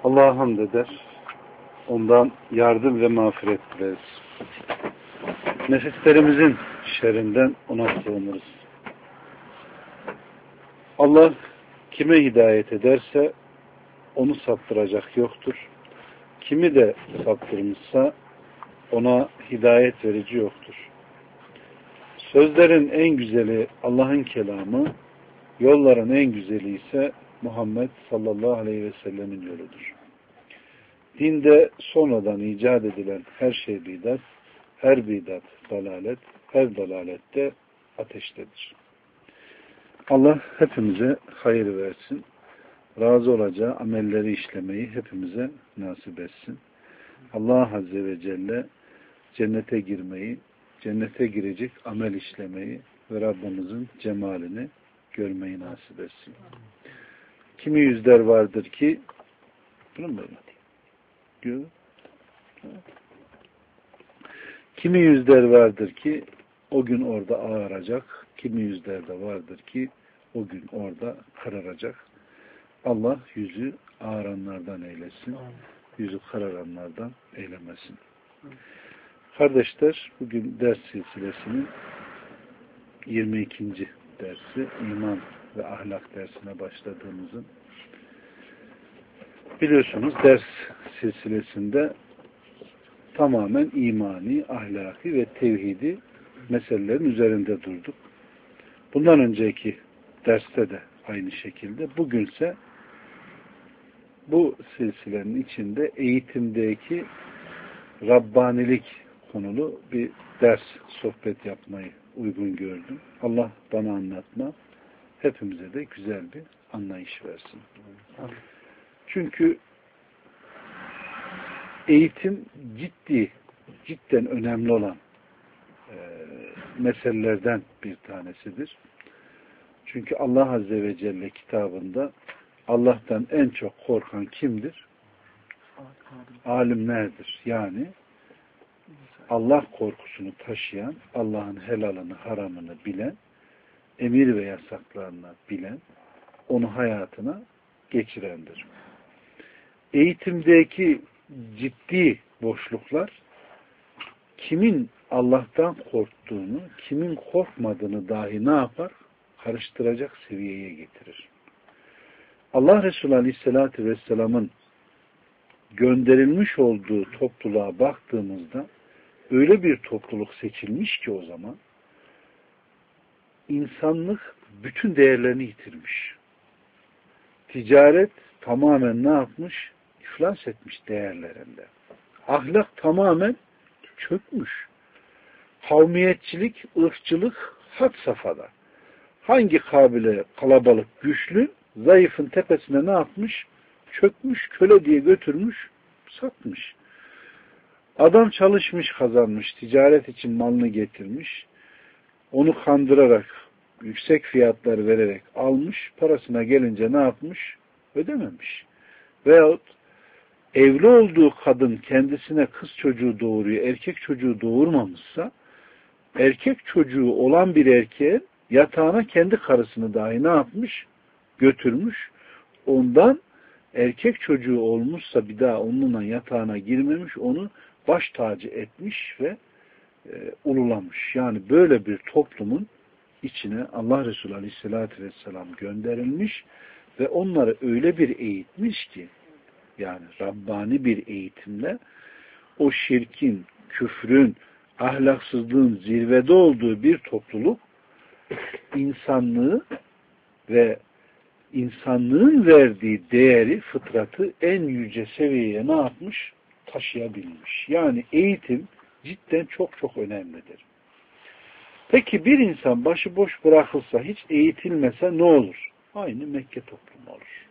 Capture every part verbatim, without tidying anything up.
Allah'a hamd eder. Ondan yardım ve mağfiret dileriz. Nefislerimizin şerrinden ona sığınırız. Allah kime hidayet ederse onu saptıracak yoktur. Kimi de saptırmışsa ona hidayet verici yoktur. Sözlerin en güzeli Allah'ın kelamı, yolların en güzeli ise Muhammed sallallahu aleyhi ve sellemin yoludur. Dinde sonradan icat edilen her şey bidat, her bidat dalalet, her dalalette ateştedir. Allah hepimize hayır versin. Razı olacağı amelleri işlemeyi hepimize nasip etsin. Allah Azze ve Celle cennete girmeyi, cennete girecek amel işlemeyi ve Rabbimizin cemalini görmeyi nasip etsin. Kimi yüzler vardır ki bunu mu böyle? Kimi yüzler vardır ki o gün orada ağaracak, kimi yüzler de vardır ki o gün orada kararacak. Allah yüzü ağaranlardan eylesin, yüzü kararanlardan eylemesin. Kardeşler, bugün ders silsilesinin yirmi ikinci dersi, iman ve ahlak dersine başladığımızın, biliyorsunuz ders silsilesinde tamamen imani, ahlaki ve tevhidi meselelerin üzerinde durduk. Bundan önceki derste de aynı şekilde. Bugünse bu silsilenin içinde eğitimdeki Rabbanilik konulu bir ders, sohbet yapmayı uygun gördüm. Allah bana anlatma, hepimize de güzel bir anlayış versin. Çünkü eğitim ciddi, cidden önemli olan e, meselelerden bir tanesidir. Çünkü Allah Azze ve Celle kitabında Allah'tan en çok korkan kimdir? Alimlerdir. Yani Allah korkusunu taşıyan, Allah'ın helalını, haramını bilen, emir ve yasaklarını bilen, onu hayatına geçirendir. Eğitimdeki ciddi boşluklar kimin Allah'tan korktuğunu, kimin korkmadığını dahi ne yapar? Karıştıracak seviyeye getirir. Allah Resulü Aleyhisselatü Vesselam'ın gönderilmiş olduğu topluluğa baktığımızda öyle bir topluluk seçilmiş ki o zaman insanlık bütün değerlerini yitirmiş. Ticaret tamamen ne yapmış? İflas etmiş değerlerinde. Ahlak tamamen çökmüş. Kavmiyetçilik, ırkçılık had safhada. Hangi kabile kalabalık, güçlü, zayıfın tepesine ne yapmış? Çökmüş, köle diye götürmüş, satmış. Adam çalışmış, kazanmış, ticaret için malını getirmiş, onu kandırarak, yüksek fiyatlar vererek almış, parasına gelince ne yapmış? Ödememiş. Veyahut evli olduğu kadın kendisine kız çocuğu doğuruyor, erkek çocuğu doğurmamışsa, erkek çocuğu olan bir erkeğin yatağına kendi karısını dahi ne yapmış? Götürmüş. Ondan erkek çocuğu olmuşsa bir daha onunla yatağına girmemiş, onu baş tacı etmiş ve e, ululamış. Yani böyle bir toplumun içine Allah Resulü Aleyhisselatü Vesselam gönderilmiş ve onları öyle bir eğitmiş ki, yani Rabbani bir eğitimle o şirkin, küfrün, ahlaksızlığın zirvede olduğu bir topluluk insanlığı ve insanlığın verdiği değeri, fıtratı en yüce seviyeye ne yapmış? Taşıyabilmiş. Yani eğitim cidden çok çok önemlidir. Peki bir insan başıboş bırakılsa, hiç eğitilmese ne olur? Aynı Mekke toplumu olur.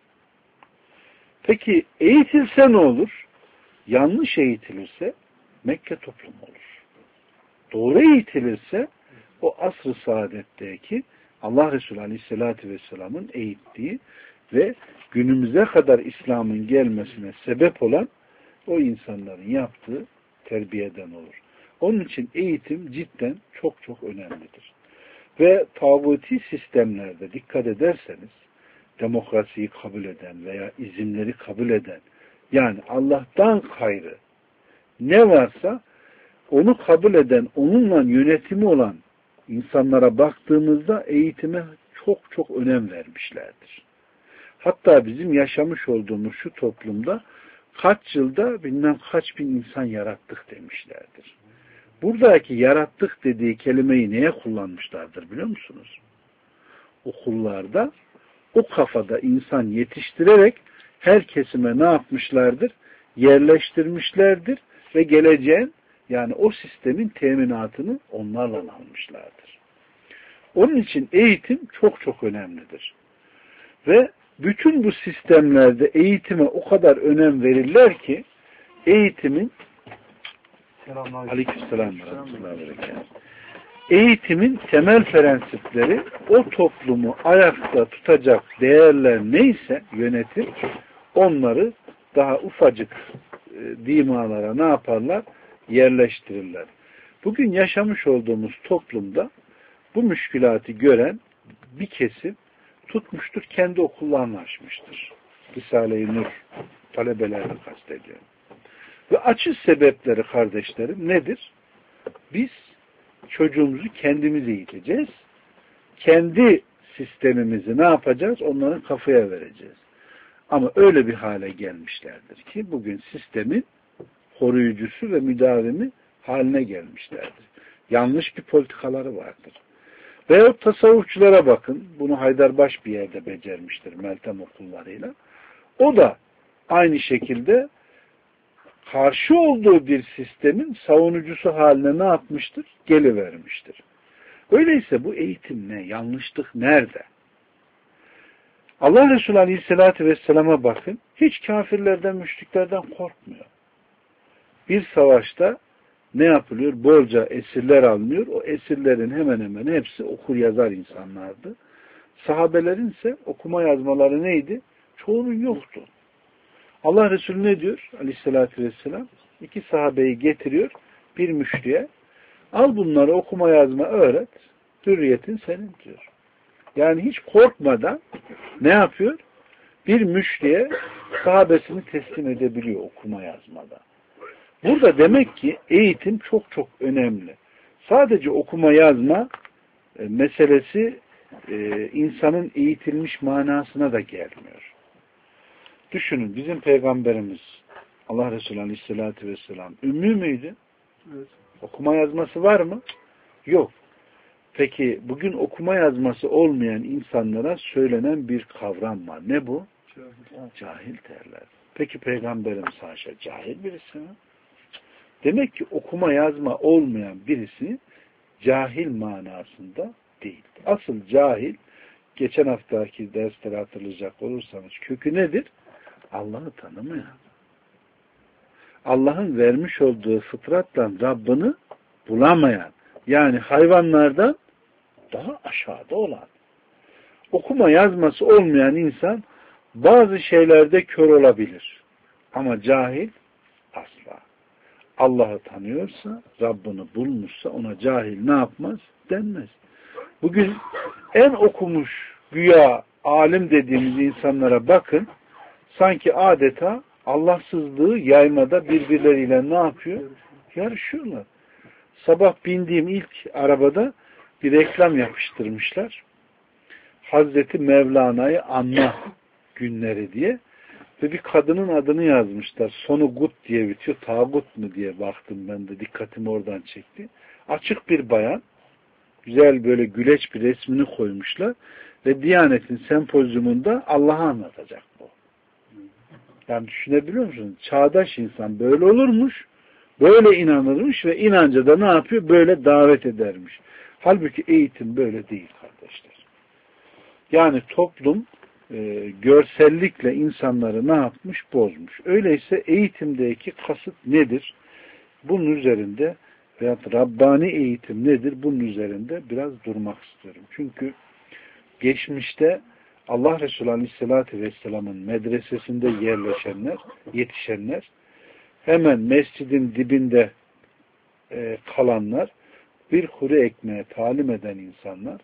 Peki eğitilse ne olur? Yanlış eğitilirse Mekke toplumu olur. Doğru eğitilirse o asr-ı saadetteki Allah Resulü Aleyhisselatü Vesselam'ın eğittiği ve günümüze kadar İslam'ın gelmesine sebep olan o insanların yaptığı terbiyeden olur. Onun için eğitim cidden çok çok önemlidir. Ve tağuti sistemlerde dikkat ederseniz demokrasiyi kabul eden veya izinleri kabul eden, yani Allah'tan gayrı ne varsa onu kabul eden, onunla yönetimi olan insanlara baktığımızda eğitime çok çok önem vermişlerdir. Hatta bizim yaşamış olduğumuz şu toplumda kaç yılda bilmem kaç bin insan yarattık demişlerdir. Buradaki yarattık dediği kelimeyi neye kullanmışlardır biliyor musunuz? Okullarda o kafada insan yetiştirerek her kesime ne yapmışlardır? Yerleştirmişlerdir ve geleceğin, yani o sistemin teminatını onlarla almışlardır. Onun için eğitim çok çok önemlidir. Ve bütün bu sistemlerde eğitime o kadar önem verirler ki eğitimin Aleykümselam eğitimin temel prensipleri o toplumu ayakta tutacak değerler neyse yönetim, onları daha ufacık e, dimalara ne yaparlar? Yerleştirirler. Bugün yaşamış olduğumuz toplumda bu müşkülatı gören bir kesim tutmuştur, kendi okullarını açmıştır. Risale-i Nur talebelerini kastediyorum. Ve açış sebepleri kardeşlerim nedir? Biz çocuğumuzu kendimiz eğiteceğiz. Kendi sistemimizi ne yapacağız? Onların kafaya vereceğiz. Ama öyle bir hale gelmişlerdir ki bugün sistemin koruyucusu ve müdavimi haline gelmişlerdir. Yanlış bir politikaları vardır. Veyahut tasavvufçulara bakın. Bunu Haydarbaş bir yerde becermiştir Meltem okullarıyla. O da aynı şekilde karşı olduğu bir sistemin savunucusu haline ne yapmıştır? Gelivermiştir. Öyleyse bu eğitim ne? Yanlışlık nerede? Allah Resulü Aleyhisselatü Vesselam'a bakın. Hiç kafirlerden, müşriklerden korkmuyor. Bir savaşta ne yapılıyor? Bolca esirler alınıyor. O esirlerin hemen hemen hepsi okur yazar insanlardı. Sahabelerin ise okuma yazmaları neydi? Çoğunun yoktu. Allah Resulü ne diyor? Aleyhissalatü vesselam. İki sahabeyi getiriyor. Bir müşriye. Al bunları okuma yazma öğret. Hürriyetin senin diyor. Yani hiç korkmadan ne yapıyor? Bir müşriye sahabesini teslim edebiliyor okuma yazmada. Burada demek ki eğitim çok çok önemli. Sadece okuma yazma e, meselesi e, insanın eğitilmiş manasına da gelmiyor. Düşünün, bizim Peygamberimiz Allah Resulü Aleyhisselatü Vesselam ümmü müydü? Evet. Okuma yazması var mı? Yok. Peki bugün okuma yazması olmayan insanlara söylenen bir kavram var. Ne bu? Cahil, Cahil derler. Peki Peygamberimiz haşa cahil birisi mi? Demek ki okuma yazma olmayan birisi cahil manasında değil. Asıl cahil, geçen haftaki dersleri hatırlayacak olursanız kökü nedir? Allah'ı tanımayan. Allah'ın vermiş olduğu fıtratla Rabbini bulamayan. Yani hayvanlardan daha aşağıda olan. Okuma yazması olmayan insan bazı şeylerde kör olabilir. Ama cahil asla. Allah'ı tanıyorsa, Rabbini bulmuşsa ona cahil ne yapmaz? Denmez. Bugün en okumuş güya alim dediğimiz insanlara bakın, sanki adeta Allahsızlığı yaymada birbirleriyle ne yapıyor? Yarışıyorlar. Sabah bindiğim ilk arabada bir reklam yapıştırmışlar. Hazreti Mevlana'yı anma günleri diye. Ve bir kadının adını yazmışlar. Sonu gut diye bitiyor. Tağut mu diye baktım ben de. Dikkatimi oradan çekti. Açık bir bayan. Güzel böyle güleç bir resmini koymuşlar. Ve Diyanet'in sempozyumunda Allah'ı anlatacak bu. Yani düşünebiliyor musunuz? Çağdaş insan böyle olurmuş. Böyle inanırmış ve inanca da ne yapıyor? Böyle davet edermiş. Halbuki eğitim böyle değil kardeşler. Yani toplum e, görsellikle insanları ne yapmış? Bozmuş. Öyleyse eğitimdeki kasıt nedir? Bunun üzerinde veyahut Rabbani eğitim nedir? Bunun üzerinde biraz durmak istiyorum. Çünkü geçmişte Allah Resulü Aleyhisselatü Vesselam'ın medresesinde yerleşenler, yetişenler, hemen mescidin dibinde e, kalanlar, bir kuru ekmeğe talim eden insanlar,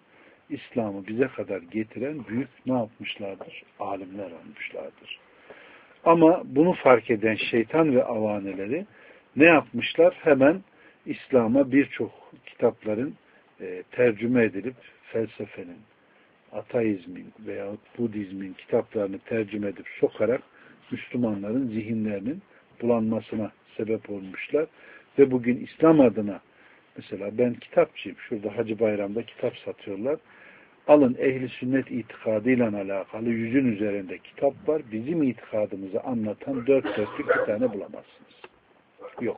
İslam'ı bize kadar getiren büyük ne yapmışlardır? Alimler olmuşlardır. Ama bunu fark eden şeytan ve avaneleri ne yapmışlar? Hemen İslam'a birçok kitapların e, tercüme edilip felsefenin, ateizmin veya Budizmin kitaplarını tercüme edip sokarak Müslümanların zihinlerinin bulanmasına sebep olmuşlar. Ve bugün İslam adına mesela ben kitapçıyım. Şurada Hacı Bayram'da kitap satıyorlar. Alın ehli sünnet itikadıyla alakalı yüzün üzerinde kitap var. Bizim itikadımızı anlatan dört dörtlük bir tane bulamazsınız. Yok.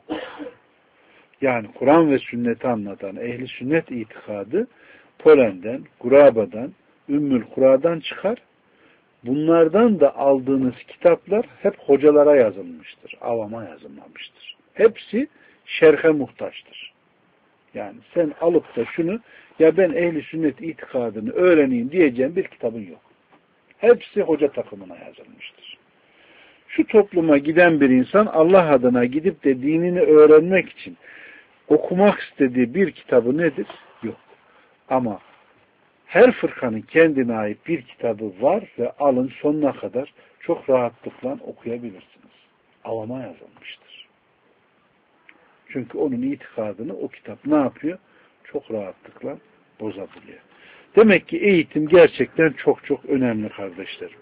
Yani Kur'an ve sünneti anlatan ehli sünnet itikadı Polen'den, Guraba'dan, Ümmül Kura'dan çıkar. Bunlardan da aldığınız kitaplar hep hocalara yazılmıştır. Avama yazılmamıştır. Hepsi şerhe muhtaçtır. Yani sen alıp da şunu ya ben ehli sünnet itikadını öğreneyim diyeceğim bir kitabın yok. Hepsi hoca takımına yazılmıştır. Şu topluma giden bir insan Allah adına gidip de dinini öğrenmek için okumak istediği bir kitabı nedir? Yok. Ama her fırkanın kendine ait bir kitabı var ve alın sonuna kadar çok rahatlıkla okuyabilirsiniz. Avama yazılmıştır. Çünkü onun itikadını o kitap ne yapıyor? Çok rahatlıkla bozabiliyor. Demek ki eğitim gerçekten çok çok önemli kardeşlerim.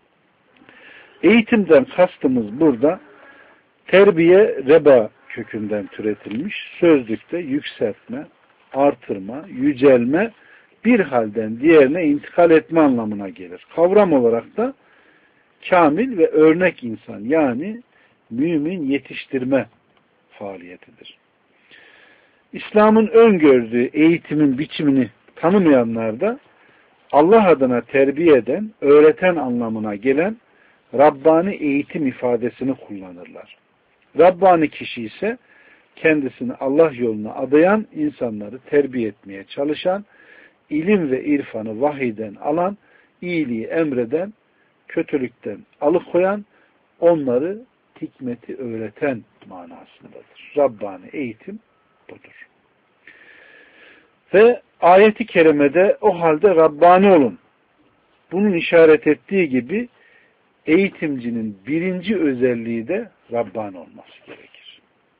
Eğitimden kastımız burada terbiye reba kökünden türetilmiş, sözlükte yükseltme, artırma, yücelme, bir halden diğerine intikal etme anlamına gelir. Kavram olarak da kamil ve örnek insan yani mümin yetiştirme faaliyetidir. İslam'ın öngördüğü eğitimin biçimini tanımayanlar da Allah adına terbiye eden, öğreten anlamına gelen Rabbani eğitim ifadesini kullanırlar. Rabbani kişi ise kendisini Allah yoluna adayan, insanları terbiye etmeye çalışan, ilim ve irfanı vahiyden alan, iyiliği emreden, kötülükten alıkoyan, onları hikmeti öğreten manasındadır. Rabbani eğitim budur. Ve ayeti kerimede o halde Rabbani olun. Bunun işaret ettiği gibi eğitimcinin birinci özelliği de Rabbani olması gerekir.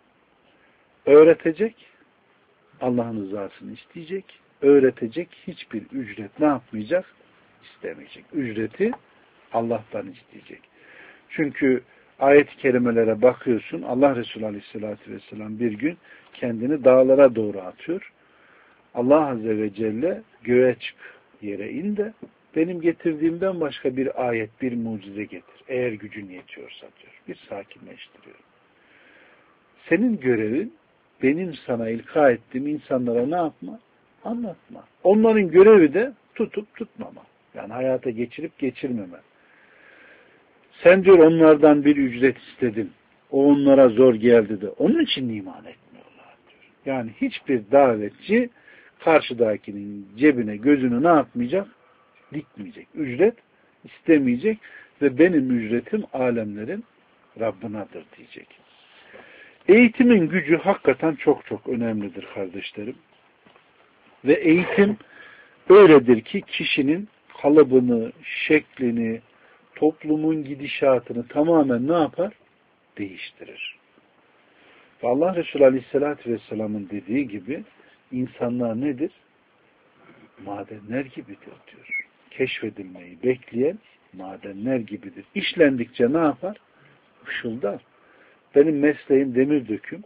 Öğretecek, Allah'ın rızasını isteyecek, öğretecek, hiçbir ücret ne yapmayacak? İstemeyecek. Ücreti Allah'tan isteyecek. Çünkü ayet-i kerimelere bakıyorsun, Allah Resulü Aleyhisselatü Vesselam bir gün kendini dağlara doğru atıyor. Allah Azze ve Celle göğe çık, yere in de benim getirdiğimden başka bir ayet, bir mucize getir. Eğer gücün yetiyorsa diyor. Bir sakinleştiriyor. Senin görevin benim sana ilka ettiğim insanlara ne yapma? Anlatma. Onların görevi de tutup tutmama. Yani hayata geçirip geçirmeme. Sen diyor onlardan bir ücret istedin. O onlara zor geldi de. Onun için iman etmiyorlar diyor. Yani hiçbir davetçi karşıdakinin cebine gözünü ne yapmayacak? Dikmeyecek. Ücret istemeyecek ve benim ücretim alemlerin Rabbinadır diyecek. Eğitimin gücü hakikaten çok çok önemlidir kardeşlerim. Ve eğitim öyledir ki kişinin kalıbını, şeklini, toplumun gidişatını tamamen ne yapar? Değiştirir. Ve Allah Resulü Aleyhisselatü Vesselam'ın dediği gibi insanlar nedir? Madenler gibidir diyor. Keşfedilmeyi bekleyen madenler gibidir. İşlendikçe ne yapar? Işıldar. Benim mesleğim demir döküm.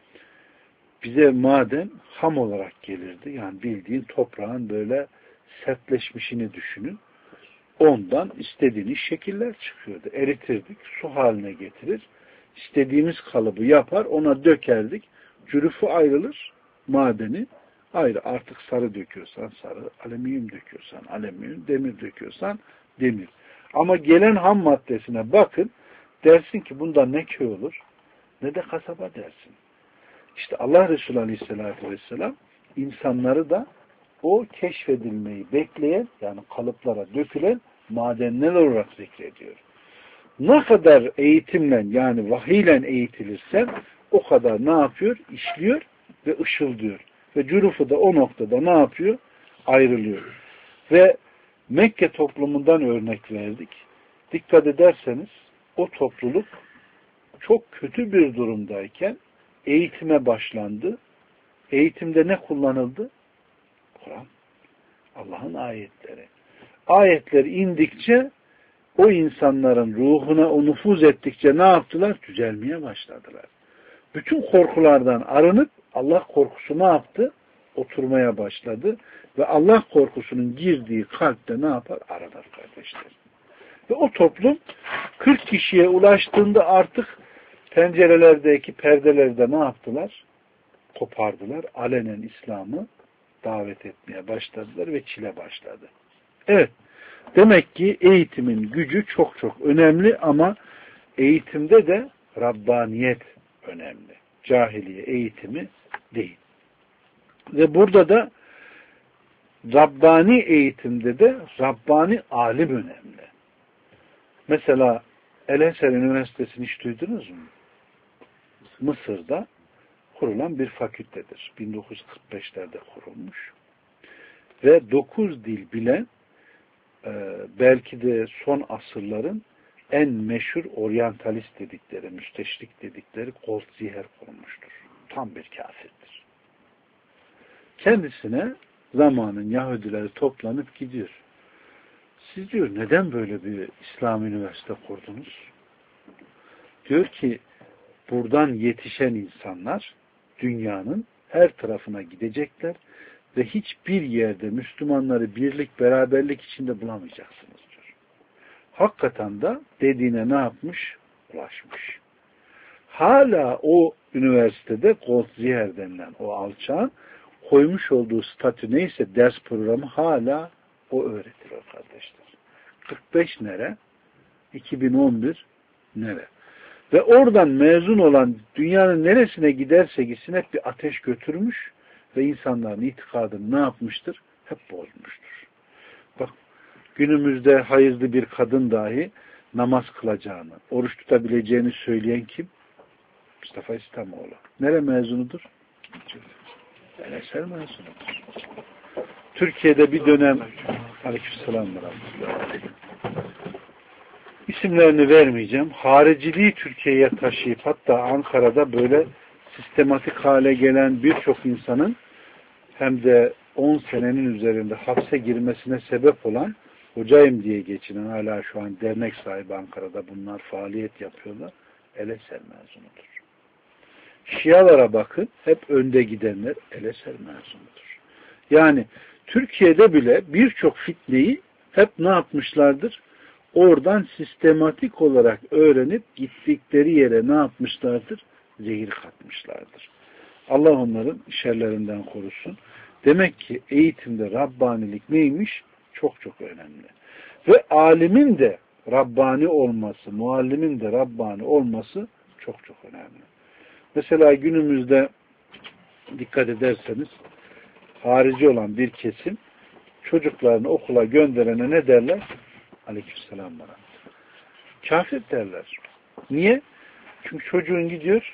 Bize maden ham olarak gelirdi. Yani bildiğin toprağın böyle sertleşmişini düşünün. Ondan istediğiniz şekiller çıkıyordu. Eritirdik, su haline getirir. İstediğimiz kalıbı yapar, ona dökerdik. Cürüfü ayrılır, madeni ayrı. Artık sarı döküyorsan sarı, alüminyum döküyorsan alüminyum, demir döküyorsan demir. Ama gelen ham maddesine bakın, dersin ki bunda ne köy olur, ne de kasaba dersin. İşte Allah Resulü Aleyhisselatü Vesselam insanları da o keşfedilmeyi bekleyen, yani kalıplara dökülen madenler olarak zikrediyor. Ne kadar eğitimle, yani vahiyle eğitilirsen o kadar ne yapıyor? İşliyor ve ışıldıyor. Ve cürufu da o noktada ne yapıyor? Ayrılıyor. Ve Mekke toplumundan örnek verdik. Dikkat ederseniz o topluluk çok kötü bir durumdayken eğitime başlandı. Eğitimde ne kullanıldı? Kur'an. Allah'ın ayetleri. Ayetler indikçe o insanların ruhuna o nüfuz ettikçe ne yaptılar? Düzelmeye başladılar. Bütün korkulardan arınıp Allah korkusu ne yaptı? Oturmaya başladı. Ve Allah korkusunun girdiği kalpte ne yapar? Aranır kardeşler. Ve o toplum kırk kişiye ulaştığında artık pencerelerdeki perdelerde ne yaptılar? Kopardılar. Alenen İslam'ı davet etmeye başladılar ve çile başladı. Evet. Demek ki eğitimin gücü çok çok önemli ama eğitimde de Rabbaniyet önemli. Cahiliye eğitimi değil. Ve burada da Rabbani eğitimde de Rabbani alim önemli. Mesela El-Eser Üniversitesi'ni hiç duydunuz mu? Mısır'da kurulan bir fakültedir. bin dokuz yüz kırk beşlerde kurulmuş. Ve dokuz dil bilen belki de son asırların en meşhur oryantalist dedikleri, müsteşrik dedikleri Goldziher kurmuştur. Tam bir kafirdir. Kendisine zamanın Yahudileri toplanıp gidiyor. Siz diyor neden böyle bir İslam üniversite kurdunuz? Diyor ki buradan yetişen insanlar dünyanın her tarafına gidecekler ve hiçbir yerde Müslümanları birlik, beraberlik içinde bulamayacaksınız diyor. Hakikaten de dediğine ne yapmış? Ulaşmış. Hala o üniversitede Goldziher denilen o alçağın koymuş olduğu statü neyse ders programı hala o öğretiliyor kardeşler. kırk beş nere? iki bin on bir nere? Ve oradan mezun olan dünyanın neresine giderse gitsin hep bir ateş götürmüş ve insanların itikadını ne yapmıştır? Hep bozmuştur. Bak günümüzde hayızlı bir kadın dahi namaz kılacağını, oruç tutabileceğini söyleyen kim? Mustafa İslamoğlu. Nere mezunudur? El-Eser mezunudur. Türkiye'de bir dönem Aleykümselam ve Rahmetullah. İsimlerini vermeyeceğim. Hariciliği Türkiye'ye taşıyıp hatta Ankara'da böyle sistematik hale gelen birçok insanın hem de on senenin üzerinde hapse girmesine sebep olan hocayım diye geçinen hala şu an dernek sahibi Ankara'da bunlar faaliyet yapıyorlar. El-Eser mezunudur. Şialara bakın hep önde gidenler El-Eser mezunudur. Yani Türkiye'de bile birçok fitneyi hep ne yapmışlardır? Oradan sistematik olarak öğrenip gittikleri yere ne yapmışlardır? Zehir katmışlardır. Allah onların şerlerinden korusun. Demek ki eğitimde Rabbanilik neymiş? Çok çok önemli. Ve alimin de Rabbani olması, muallimin de Rabbani olması çok çok önemli. Mesela günümüzde dikkat ederseniz harici olan bir kesim çocuklarını okula gönderene ne derler? Aleykümselam bana. Kafir derler. Niye? Çünkü çocuğun gidiyor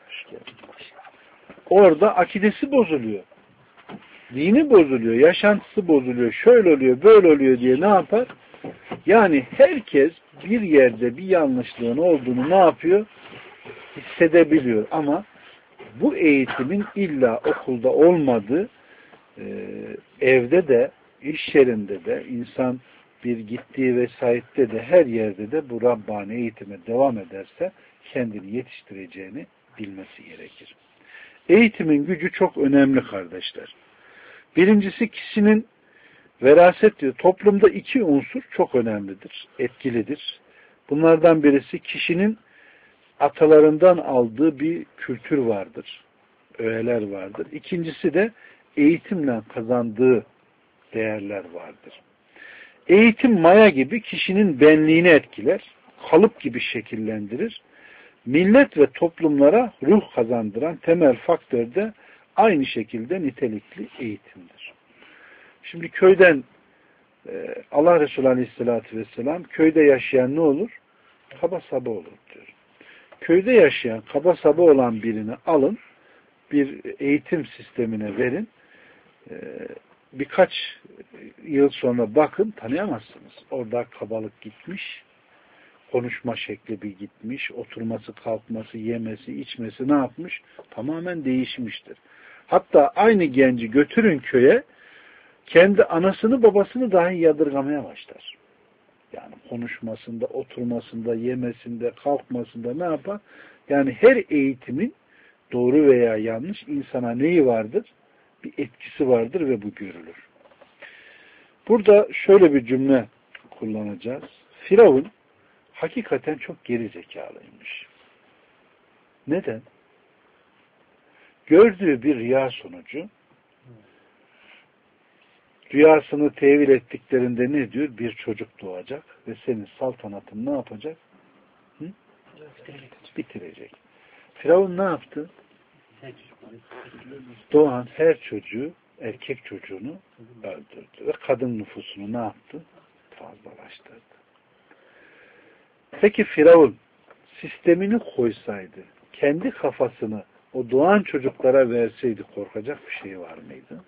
orada akidesi bozuluyor. Dini bozuluyor. Yaşantısı bozuluyor. Şöyle oluyor, böyle oluyor diye ne yapar? Yani herkes bir yerde bir yanlışlığın olduğunu ne yapıyor? Hissedebiliyor. Ama bu eğitimin illa okulda olmadığı e, evde de iş yerinde de insan bir gittiği vesayette de her yerde de bu Rabbani eğitime devam ederse kendini yetiştireceğini bilmesi gerekir. Eğitimin gücü çok önemli kardeşler. Birincisi kişinin veraset diyor. Toplumda iki unsur çok önemlidir, etkilidir. Bunlardan birisi kişinin atalarından aldığı bir kültür vardır. Öğeler vardır. İkincisi de eğitimle kazandığı değerler vardır. Eğitim maya gibi kişinin benliğini etkiler, kalıp gibi şekillendirir. Millet ve toplumlara ruh kazandıran temel faktör de aynı şekilde nitelikli eğitimdir. Şimdi köyden Allah Resulü Aleyhisselatü Vesselam köyde yaşayan ne olur? Kaba saba olur diyor. Köyde yaşayan kaba saba olan birini alın, bir eğitim sistemine verin. birkaç yıl sonra bakın tanıyamazsınız. Orada kabalık gitmiş, konuşma şekli bir gitmiş, oturması, kalkması, yemesi, içmesi ne yapmış? Tamamen değişmiştir. Hatta aynı genci götürün köye, kendi anasını babasını dahi yadırgamaya başlar. Yani konuşmasında, oturmasında, yemesinde, kalkmasında ne yapar? Yani her eğitimin doğru veya yanlış insana neyi vardır? Bir etkisi vardır ve bu görülür. Burada şöyle bir cümle kullanacağız. Firavun hakikaten çok geri zekalıymış. Neden? Gördüğü bir rüya sonucu rüyasını tevil ettiklerinde ne diyor? Bir çocuk doğacak ve senin saltanatın ne yapacak? Hı? Bitirecek. Firavun ne yaptı? Doğan her çocuğu, erkek çocuğunu öldürdü ve kadın nüfusunu ne yaptı? Fazlalaştırdı. Peki Firavun sistemini koysaydı, kendi kafasını o doğan çocuklara verseydi korkacak bir şey var mıydı?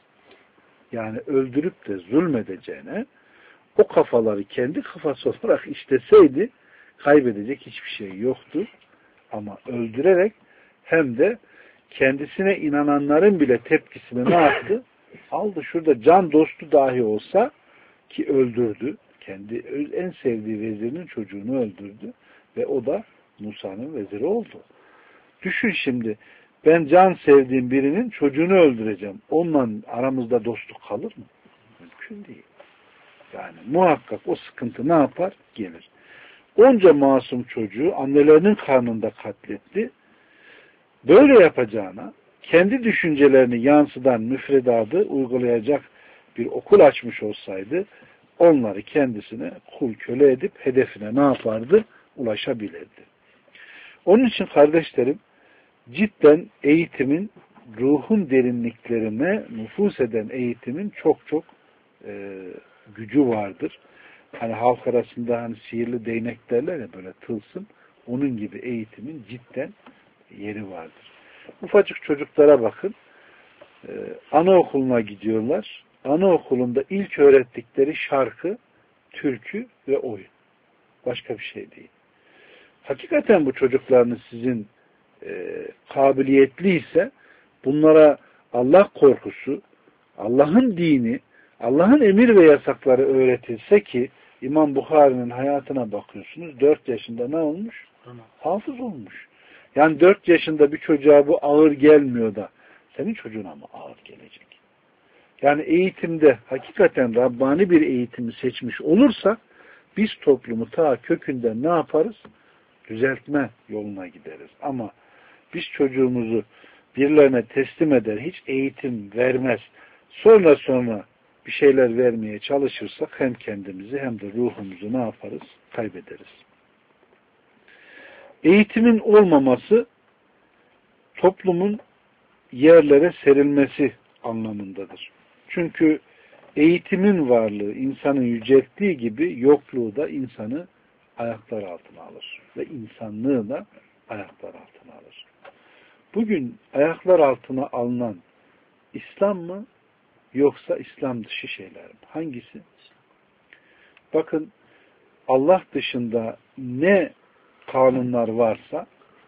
Yani öldürüp de zulmedeceğine o kafaları kendi kafası olarak işleseydi kaybedecek hiçbir şey yoktu. Ama öldürerek hem de kendisine inananların bile tepkisini ne yaptı? Aldı. Şurada can dostu dahi olsa ki öldürdü. Kendi en sevdiği vezirinin çocuğunu öldürdü. Ve o da Musa'nın veziri oldu. Düşün şimdi, ben can sevdiğim birinin çocuğunu öldüreceğim. Onunla aramızda dostluk kalır mı? Mümkün değil. Yani muhakkak o sıkıntı ne yapar? Gelir. Onca masum çocuğu annelerinin karnında katletti. Böyle yapacağına kendi düşüncelerini yansıdan müfredatı uygulayacak bir okul açmış olsaydı onları kendisine kul köle edip hedefine ne yapardı? Ulaşabilirdi. Onun için kardeşlerim cidden eğitimin ruhun derinliklerine nüfuz eden eğitimin çok çok e, gücü vardır. Hani halk arasında hani sihirli değnek derler ya böyle tılsım, onun gibi eğitimin cidden yeri vardır. Ufacık çocuklara bakın, e, anaokuluna gidiyorlar. Anaokulunda ilk öğrettikleri şarkı, türkü ve oyun. Başka bir şey değil. Hakikaten bu çocuklarınız sizin e, kabiliyetliyse bunlara Allah korkusu, Allah'ın dini, Allah'ın emir ve yasakları öğretilse ki İmam Bukhari'nin hayatına bakıyorsunuz. Dört yaşında ne olmuş? Tamam. Hafız olmuş. Yani dört yaşında bir çocuğa bu ağır gelmiyor da senin çocuğuna mı ağır gelecek? Yani eğitimde hakikaten Rabbani bir eğitimi seçmiş olursak biz toplumu ta kökünden ne yaparız? Düzeltme yoluna gideriz. Ama biz çocuğumuzu birilerine teslim eder, hiç eğitim vermez, sonra sonra bir şeyler vermeye çalışırsak hem kendimizi hem de ruhumuzu ne yaparız? Kaybederiz. Eğitimin olmaması toplumun yerlere serilmesi anlamındadır. Çünkü eğitimin varlığı insanı yücelttiği gibi yokluğu da insanı ayaklar altına alır. Ve insanlığı da ayaklar altına alır. Bugün ayaklar altına alınan İslam mı yoksa İslam dışı şeyler mi? Hangisi? Bakın Allah dışında ne kanunlar varsa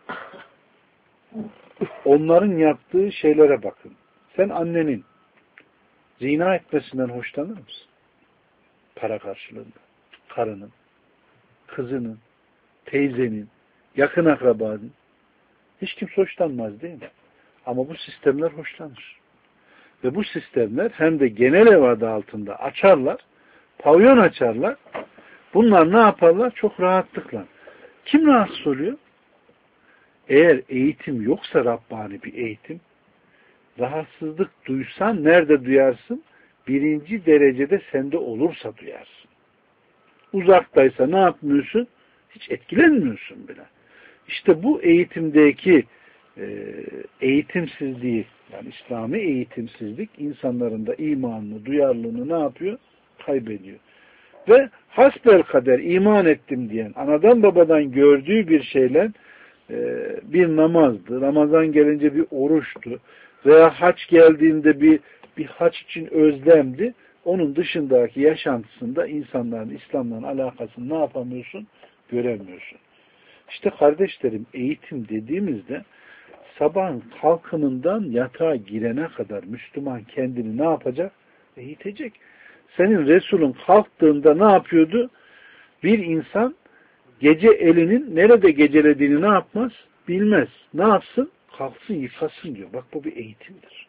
onların yaptığı şeylere bakın. Sen annenin zina etmesinden hoşlanır mısın? Para karşılığında. Karının, kızının, teyzenin, yakın akrabanın. Hiç kimse hoşlanmaz değil mi? Ama bu sistemler hoşlanır. Ve bu sistemler hem de genel ev adı altında açarlar, pavyon açarlar. Bunlar ne yaparlar? Çok rahatlıkla. Kim rahatsız oluyor? Eğer eğitim yoksa Rabbani bir eğitim, rahatsızlık duysan nerede duyarsın? Birinci derecede sende olursa duyarsın. Uzaktaysa ne yapmıyorsun? Hiç etkilenmiyorsun bile. İşte bu eğitimdeki e, eğitimsizliği, yani İslami eğitimsizlik insanların da imanını, duyarlılığını ne yapıyor? Kaybediyor. Ve hasbelkader iman ettim diyen, anadan babadan gördüğü bir şeyle e, bir namazdı, Ramazan gelince bir oruçtu veya haç geldiğinde bir bir haç için özlemdi. Onun dışındaki yaşantısında insanların İslam'la alakasını ne yapamıyorsun? Göremiyorsun. İşte kardeşlerim, eğitim dediğimizde sabahın kalkımından yatağa girene kadar Müslüman kendini ne yapacak? Eğitecek. Senin Resulün kalktığında ne yapıyordu? Bir insan gece elinin nerede gecelediğini ne yapmaz? Bilmez. Ne yapsın? Kalksın yıkasın diyor. Bak bu bir eğitimdir.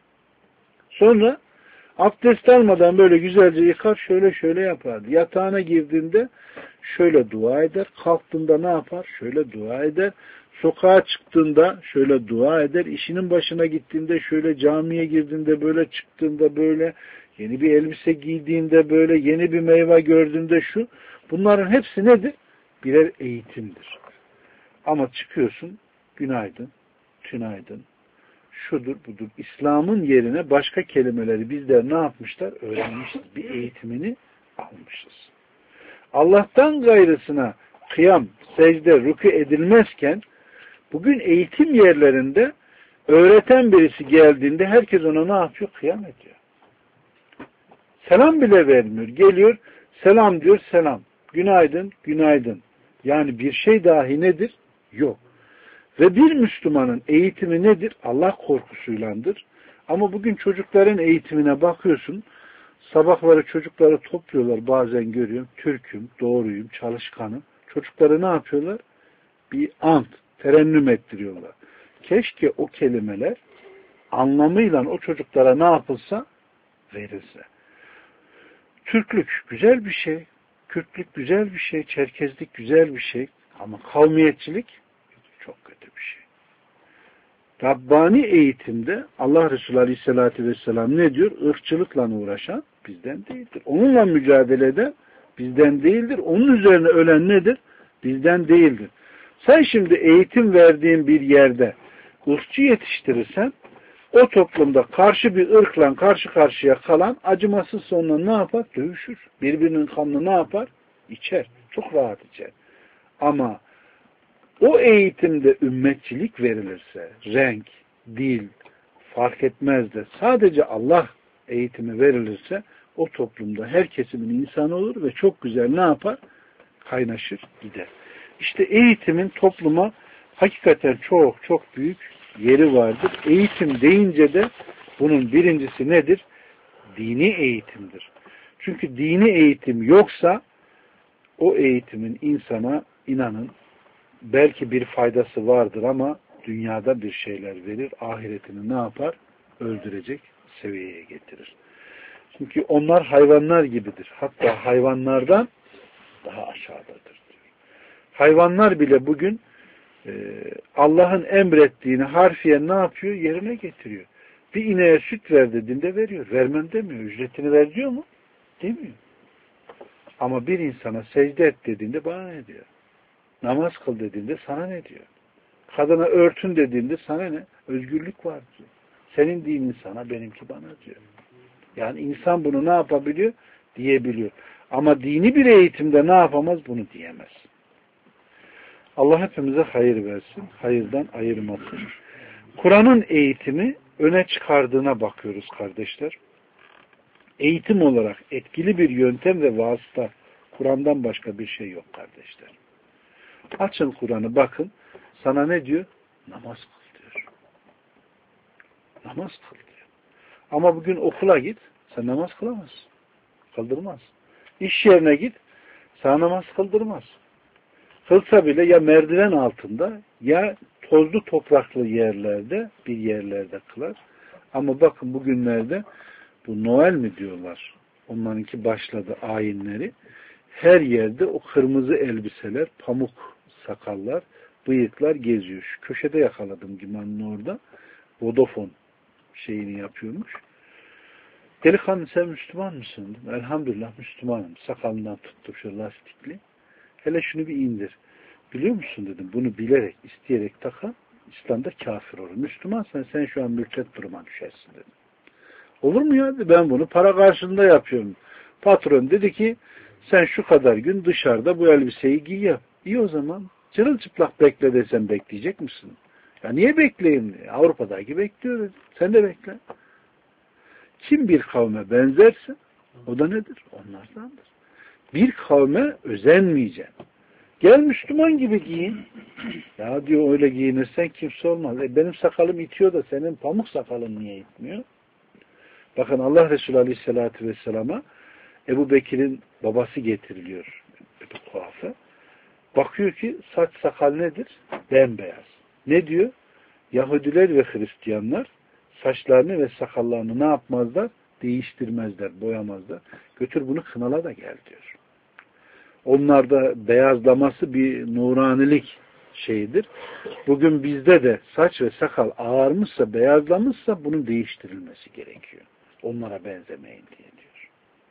Sonra abdest almadan böyle güzelce yıkar, şöyle şöyle yapardı. Yatağına girdiğinde şöyle dua eder. Kalktığında ne yapar? Şöyle dua eder. Sokağa çıktığında şöyle dua eder. İşinin başına gittiğinde şöyle, camiye girdiğinde böyle, çıktığında böyle, yeni bir elbise giydiğinde böyle, yeni bir meyve gördüğünde şu. Bunların hepsi nedir? Birer eğitimdir. Ama çıkıyorsun, günaydın, tünaydın, şudur budur. İslam'ın yerine başka kelimeleri bizler ne yapmışlar? Öğrenmişiz. Bir eğitimini almışız. Allah'tan gayrısına kıyam, secde, rükû edilmezken bugün eğitim yerlerinde öğreten birisi geldiğinde herkes ona ne yapıyor? Kıyam ediyor. Selam bile vermiyor. Geliyor, selam diyor, selam. Günaydın, günaydın. Yani bir şey dahi nedir? Yok. Ve bir Müslümanın eğitimi nedir? Allah korkusuylandır. Ama bugün çocukların eğitimine bakıyorsun, sabahları çocukları topluyorlar, bazen görüyorum, Türk'üm, doğruyum, çalışkanım. Çocukları ne yapıyorlar? Bir ant, terennüm ettiriyorlar. Keşke o kelimeler anlamıyla o çocuklara ne yapılsa? Verilse. Türklük güzel bir şey, Kürtlük güzel bir şey, Çerkezlik güzel bir şey ama kavmiyetçilik çok kötü bir şey. Rabbani eğitimde Allah Resulü Aleyhisselatü Vesselam ne diyor? Irkçılıkla uğraşan bizden değildir. Onunla mücadele eden bizden değildir. Onun üzerine ölen nedir? Bizden değildir. Sen şimdi eğitim verdiğin bir yerde ırkçı yetiştirirsen o toplumda karşı bir ırkla karşı karşıya kalan acımasız sonuna ne yapar? Dövüşür. Birbirinin kanını ne yapar? İçer. Çok rahat içer. Ama o eğitimde ümmetçilik verilirse, renk, dil fark etmez de sadece Allah eğitimi verilirse o toplumda her kesimin insanı olur ve çok güzel ne yapar? Kaynaşır, gider. İşte eğitimin topluma hakikaten çok çok büyük yeri vardır. Eğitim deyince de bunun birincisi nedir? Dini eğitimdir. Çünkü dini eğitim yoksa o eğitimin insana inanın belki bir faydası vardır ama dünyada bir şeyler verir, ahiretini ne yapar? Öldürecek seviyeye getirir. Çünkü onlar hayvanlar gibidir. Hatta hayvanlardan daha aşağıdadır diyor. Hayvanlar bile bugün e, Allah'ın emrettiğini harfiyen ne yapıyor? Yerine getiriyor. Bir ineğe süt ver dediğinde veriyor. Vermem demiyor. Ücretini ver diyor mu? Demiyor. Ama bir insana secde et dediğinde bana ne diyor? Namaz kıl dediğinde sana ne diyor? Kadına örtün dediğinde sana ne? Özgürlük var diyor. Senin dinin sana, benimki bana diyor. Yani insan bunu ne yapabiliyor? Diyebiliyor. Ama dini bir eğitimde ne yapamaz? Bunu diyemez. Allah hepimize hayır versin. Hayırdan ayırmasın. Kur'an'ın eğitimi öne çıkardığına bakıyoruz kardeşler. Eğitim olarak etkili bir yöntem ve vasıta Kur'an'dan başka bir şey yok kardeşler. Açın Kur'an'ı bakın. Sana ne diyor? Namaz kıl diyor. Namaz kıl diyor. Ama bugün okula git. Sen namaz kılamazsın. Kıldırmaz. İş yerine git. Sana namaz kıldırmaz. Kılsa bile ya merdiven altında ya tozlu topraklı yerlerde bir yerlerde kılar. Ama bakın bugünlerde bu Noel mi diyorlar? Onlarınki başladı ayinleri. Her yerde o kırmızı elbiseler, pamuk sakallar, bıyıklar geziyor. Şu köşede yakaladım Giman'ın orada. Vodafone şeyini yapıyormuş. Delikanlı sen Müslüman mısın? Elhamdülillah Müslümanım. Sakalından tuttum şu lastikli. Hele şunu bir indir. Biliyor musun dedim. Bunu bilerek, isteyerek takan İslam'da kafir olur. Müslümansan sen şu an mürtet duruma düşersin dedim. Olur mu ya? Ben bunu para karşılığında yapıyorum. Patron dedi ki sen şu kadar gün dışarıda bu elbiseyi giy yap. İyi o zaman. Çırılçıplak bekle desem bekleyecek misin? Ya niye bekleyeyim? Avrupa'daki bekliyor. Sen de bekle. Kim bir kavme benzerse o da nedir? Onlardandır. Bir kavme özenmeyeceksin. Gel Müslüman gibi giyin. Ya diyor öyle giyinirsen kimse olmaz. E benim sakalım itiyor da senin pamuk sakalın niye itmiyor? Bakın Allah Resulü Aleyhisselatü Vesselam'a Ebu Bekir'in babası getiriliyor. Ebu Kuhafe. Bakıyor ki saç sakal nedir? Bembeyaz. Ne diyor? Yahudiler ve Hristiyanlar saçlarını ve sakallarını ne yapmazlar? Değiştirmezler, boyamazlar. Götür bunu kınala da gel diyor. Onlarda beyazlaması bir nuranilik şeyidir. Bugün bizde de saç ve sakal ağarmışsa, beyazlamışsa bunun değiştirilmesi gerekiyor. Onlara benzemeyin diye diyor.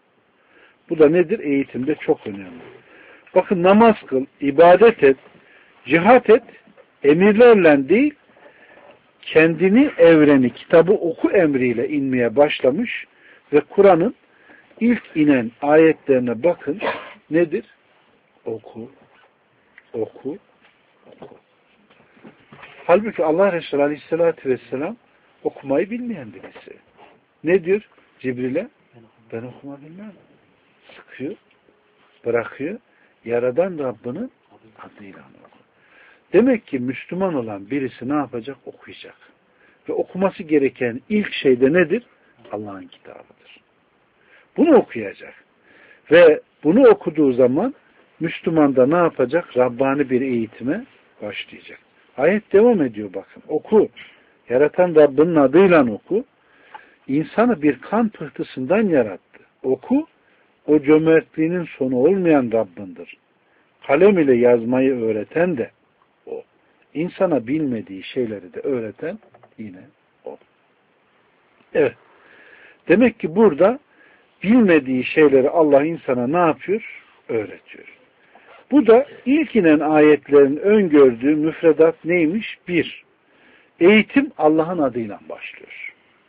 Bu da nedir? Eğitimde çok önemli. Bakın namaz kıl, ibadet et, cihat et, emirlerle değil, kendini, evreni, kitabı oku emriyle inmeye başlamış ve Kur'an'ın ilk inen ayetlerine bakın. Nedir? Oku, oku, oku. Halbuki Allah Resulü Aleyhisselatü Vesselam okumayı bilmeyen birisi. Ne diyor Cibril'e? Ben okuma bilmem. Sıkıyor, bırakıyor. Yaradan Rabbinin adıyla oku. Demek ki Müslüman olan birisi ne yapacak? Okuyacak. Ve okuması gereken ilk şey de nedir? Allah'ın kitabıdır. Bunu okuyacak. Ve bunu okuduğu zaman Müslüman da ne yapacak? Rabbani bir eğitime başlayacak. Ayet devam ediyor bakın. Oku. Yaratan Rabbinin adıyla oku. İnsanı bir kan pıhtısından yarattı. Oku. O cömertliğinin sonu olmayan Rabbindir. Kalem ile yazmayı öğreten de o. İnsana bilmediği şeyleri de öğreten yine o. Evet. Demek ki burada bilmediği şeyleri Allah insana ne yapıyor? Öğretiyor. Bu da ilk inen ayetlerin öngördüğü müfredat neymiş? Bir, eğitim Allah'ın adıyla başlıyor.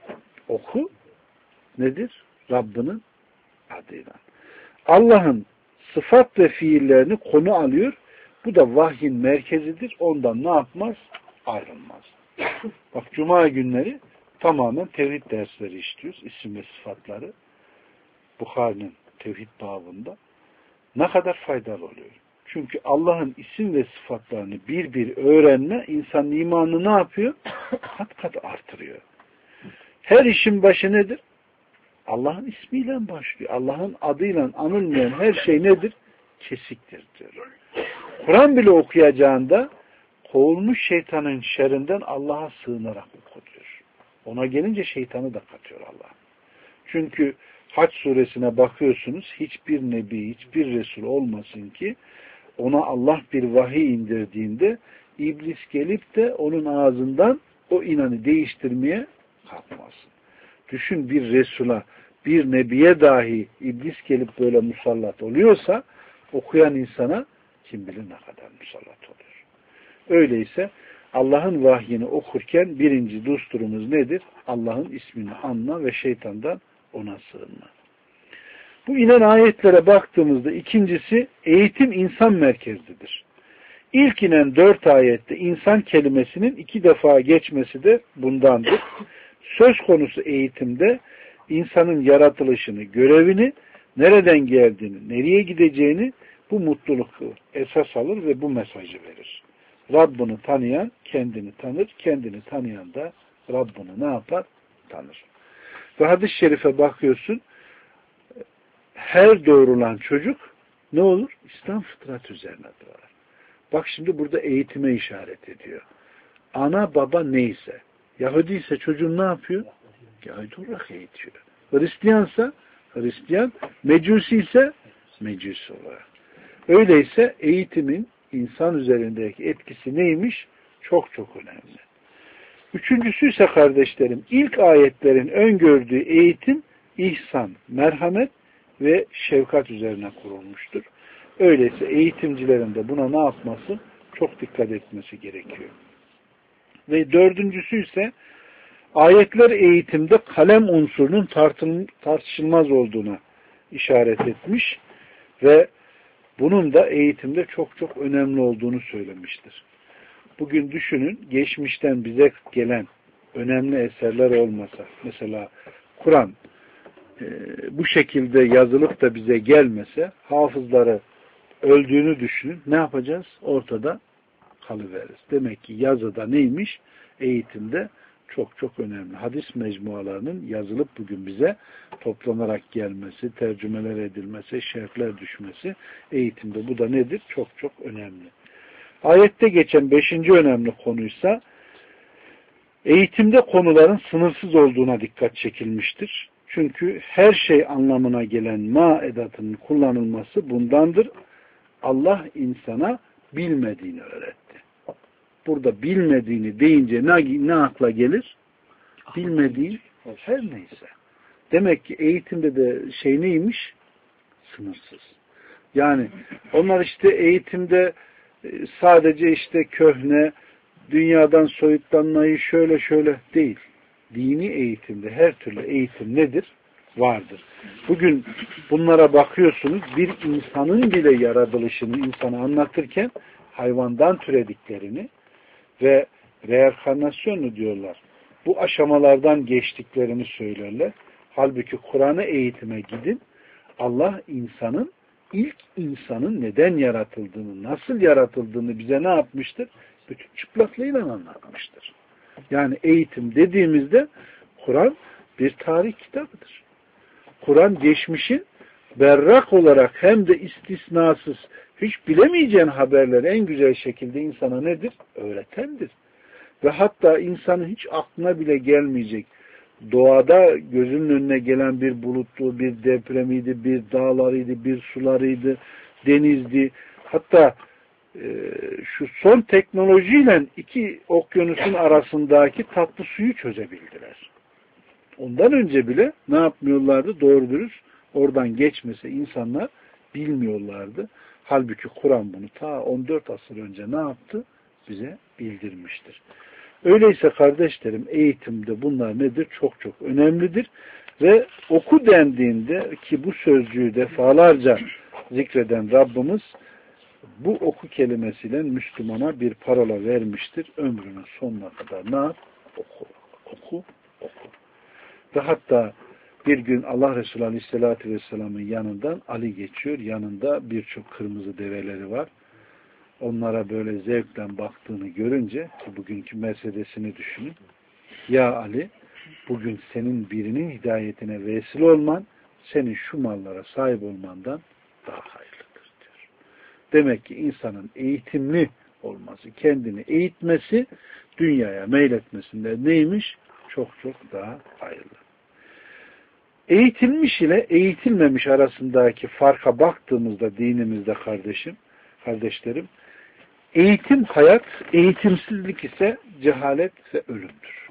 Oku nedir? Rabbinin adıyla. Allah'ın sıfat ve fiillerini konu alıyor. Bu da vahyin merkezidir. Ondan ne yapmaz? Ayrılmaz. Bak Cuma günleri tamamen tevhid dersleri işliyoruz. İsim ve sıfatları. Bukhari'nin tevhid babında. Ne kadar faydalı oluyor. Çünkü Allah'ın isim ve sıfatlarını bir bir öğrenme insanın imanını ne yapıyor? Kat kat artırıyor. Her işin başı nedir? Allah'ın ismiyle başlıyor. Allah'ın adıyla anılmayan her şey nedir? Kesiktir diyor. Kur'an bile okuyacağında kovulmuş şeytanın şerrinden Allah'a sığınarak oku diyor. Ona gelince şeytanı da katıyor Allah. Çünkü Hac suresine bakıyorsunuz, hiçbir nebi, hiçbir resul olmasın ki ona Allah bir vahiy indirdiğinde iblis gelip de onun ağzından o inanı değiştirmeye kalkmasın. Düşün, bir resula, bir nebiye dahi iblis gelip böyle musallat oluyorsa okuyan insana kim bilir ne kadar musallat oluyor. Öyleyse Allah'ın vahyini okurken birinci dusturumuz nedir? Allah'ın ismini anma ve şeytandan ona sığınma. Bu inen ayetlere baktığımızda ikincisi eğitim insan merkezlidir. İlk inen dört ayette insan kelimesinin iki defa geçmesi de bundandır. Söz konusu eğitimde insanın yaratılışını, görevini, nereden geldiğini, nereye gideceğini, bu mutluluku esas alır ve bu mesajı verir. Rabbini tanıyan kendini tanır, kendini tanıyan da Rabbini ne yapar? Tanır. Ve hadis-i şerife bakıyorsun, her doğrulan çocuk ne olur? İslam fıtrat üzerine doğar. Bak şimdi burada eğitime işaret ediyor. Ana baba neyse, Yahudi ise çocuğun ne yapıyor? Yahudi olarak eğitiyor. Hristiyansa Hristiyan, Mecusi ise Mecusi olarak. Öyleyse eğitimin insan üzerindeki etkisi neymiş? Çok çok önemli. Üçüncüsü ise kardeşlerim, ilk ayetlerin öngördüğü eğitim, ihsan, merhamet ve şefkat üzerine kurulmuştur. Öyleyse eğitimcilerin de buna ne yapması? Çok dikkat etmesi gerekiyor. Ve dördüncüsü ise ayetler eğitimde kalem unsurunun tartışılmaz olduğuna işaret etmiş ve bunun da eğitimde çok çok önemli olduğunu söylemiştir. Bugün düşünün, geçmişten bize gelen önemli eserler olmasa, mesela Kur'an e, bu şekilde yazılıp da bize gelmese, hafızları öldüğünü düşünün, ne yapacağız? Ortada kalıveririz. Demek ki yazıda neymiş? Eğitimde çok çok önemli. Hadis mecmualarının yazılıp bugün bize toplanarak gelmesi, tercümeler edilmesi, şerhler düşmesi eğitimde. Bu da nedir? Çok çok önemli. Ayette geçen beşinci önemli konuysa eğitimde konuların sınırsız olduğuna dikkat çekilmiştir. Çünkü her şey anlamına gelen ma edatının kullanılması bundandır. Allah insana bilmediğini öğretti. Burada bilmediğini deyince ne, ne akla gelir? Bilmediği her neyse. Demek ki eğitimde de şey neymiş? Sınırsız. Yani onlar işte eğitimde sadece işte köhne, dünyadan soyutlanmayı şöyle şöyle değil. Dini eğitimde her türlü eğitim nedir? Vardır. Bugün bunlara bakıyorsunuz, bir insanın bile yaratılışını insana anlatırken hayvandan türediklerini ve reenkarnasyonu diyorlar. Bu aşamalardan geçtiklerini söylerler. Halbuki Kur'an'ı eğitime gidin. Allah insanın, ilk insanın neden yaratıldığını, nasıl yaratıldığını bize ne yapmıştır? Bütün çıplaklığıyla anlatmıştır. Yani eğitim dediğimizde Kur'an bir tarih kitabıdır. Kur'an geçmişin berrak olarak hem de istisnasız hiç bilemeyeceğin haberleri en güzel şekilde insana nedir? Öğretendir. Ve hatta insanın hiç aklına bile gelmeyecek doğada gözünün önüne gelen bir bulutlu, bir depremiydi, bir dağlarıydı, bir sularıydı, denizdi. Hatta e, şu son teknolojiyle iki okyanusun arasındaki tatlı suyu çözebildiler. Ondan önce bile ne yapmıyorlardı? Doğru dürüst oradan geçmese insanlar bilmiyorlardı. Halbuki Kur'an bunu ta on dört asır önce ne yaptı? Bize bildirmiştir. Öyleyse kardeşlerim eğitimde bunlar nedir? Çok çok önemlidir. Ve oku dendiğinde ki bu sözcüğü defalarca zikreden Rabbimiz bu oku kelimesiyle Müslümana bir parola vermiştir. Ömrünün sonuna kadar ne yap? Oku, oku, oku. Ve hatta bir gün Allah Resulü Aleyhisselatü Vesselam'ın yanından Ali geçiyor. Yanında birçok kırmızı develeri var. Onlara böyle zevkle baktığını görünce ki bugünkü Mercedes'ini düşünün. Ya Ali, bugün senin birinin hidayetine vesile olman, senin şu mallara sahip olmandan daha hayırlıdır diyor. Demek ki insanın eğitimli olması, kendini eğitmesi, dünyaya meyletmesinde neymiş? Çok çok daha hayırlı. Eğitilmiş ile eğitilmemiş arasındaki farka baktığımızda dinimizde kardeşim, kardeşlerim, eğitim hayat, eğitimsizlik ise cehalet ve ölümdür.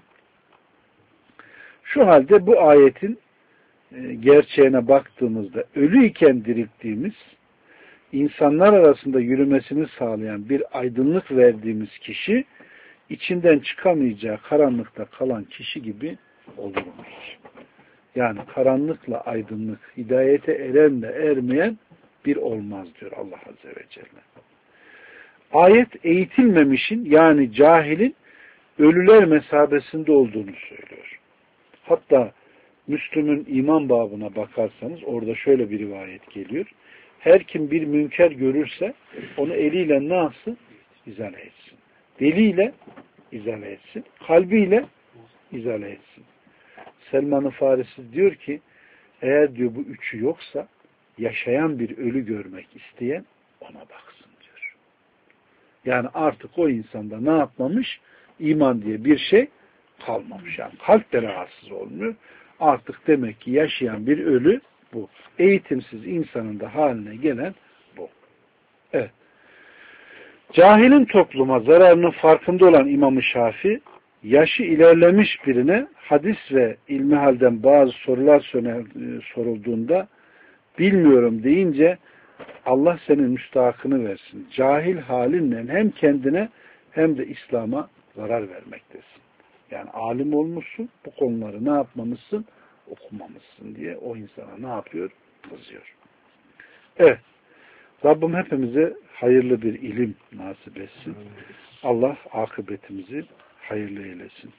Şu halde bu ayetin gerçeğine baktığımızda ölüyken dirilttiğimiz, insanlar arasında yürümesini sağlayan bir aydınlık verdiğimiz kişi, içinden çıkamayacağı karanlıkta kalan kişi gibi olurmuş. Yani karanlıkla aydınlık, hidayete erenle ermeyen bir olmaz diyor Allah Azze ve Celle. Ayet eğitilmemişin yani cahilin ölüler mesabesinde olduğunu söylüyor. Hatta Müslüm'ün iman babına bakarsanız orada şöyle bir rivayet geliyor. Her kim bir münker görürse onu eliyle ne yapsın? İzale etsin. Diliyle izale etsin. Kalbiyle izale etsin. Selman-ı Farisi diyor ki eğer diyor bu üçü yoksa yaşayan bir ölü görmek isteyen ona baksın diyor. Yani artık o insanda ne yapmamış? İman diye bir şey kalmamış. Yani kalp de rahatsız olmuyor. Artık demek ki yaşayan bir ölü bu. Eğitimsiz insanın da haline gelen bu. Evet. Cahilin topluma zararının farkında olan İmam-ı Şafii, yaşı ilerlemiş birine hadis ve ilmihalden bazı sorular sorulduğunda bilmiyorum deyince Allah senin müstahakını versin. Cahil halinle hem kendine hem de İslam'a zarar vermektesin. Yani alim olmuşsun, bu konuları ne yapmamışsın? Okumamışsın diye o insana ne yapıyor? Kızıyor. Evet. Rabbim hepimize hayırlı bir ilim nasip etsin. Allah akıbetimizi hayırlı eylesin.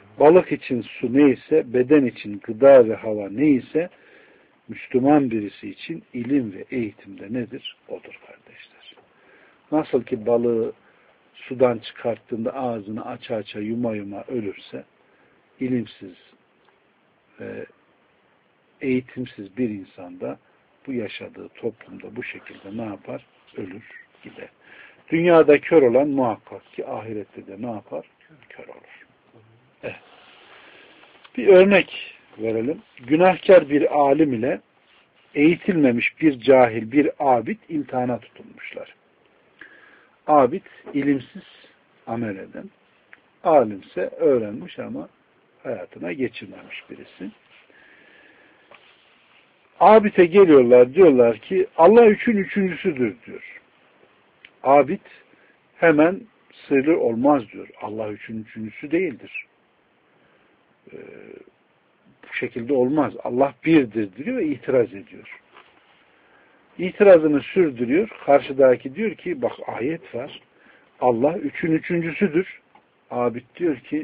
Balık için su neyse, beden için gıda ve hava neyse, Müslüman birisi için ilim ve eğitimde nedir? Odur kardeşler. Nasıl ki balığı sudan çıkarttığında ağzını aça aça yuma yuma ölürse, ilimsiz ve eğitimsiz bir insanda bu yaşadığı toplumda bu şekilde ne yapar? Ölür gider. Dünyada kör olan muhakkak ki ahirette de ne yapar? Kör olur. Evet. Bir örnek verelim. Günahkar bir alim ile eğitilmemiş bir cahil, bir abid imtihana tutulmuşlar. Abid ilimsiz amel eden, alimse öğrenmiş ama hayatına geçirmemiş birisi. Abid'e geliyorlar, diyorlar ki Allah üçün üçüncüsüdür diyor. Abid hemen sırrı olmaz diyor. Allah üçün üçüncüsü değildir. Ee, bu şekilde olmaz. Allah birdir diyor ve itiraz ediyor. İtirazını sürdürüyor. Karşıdaki diyor ki bak ayet var. Allah üçün üçüncüsüdür. Abid diyor ki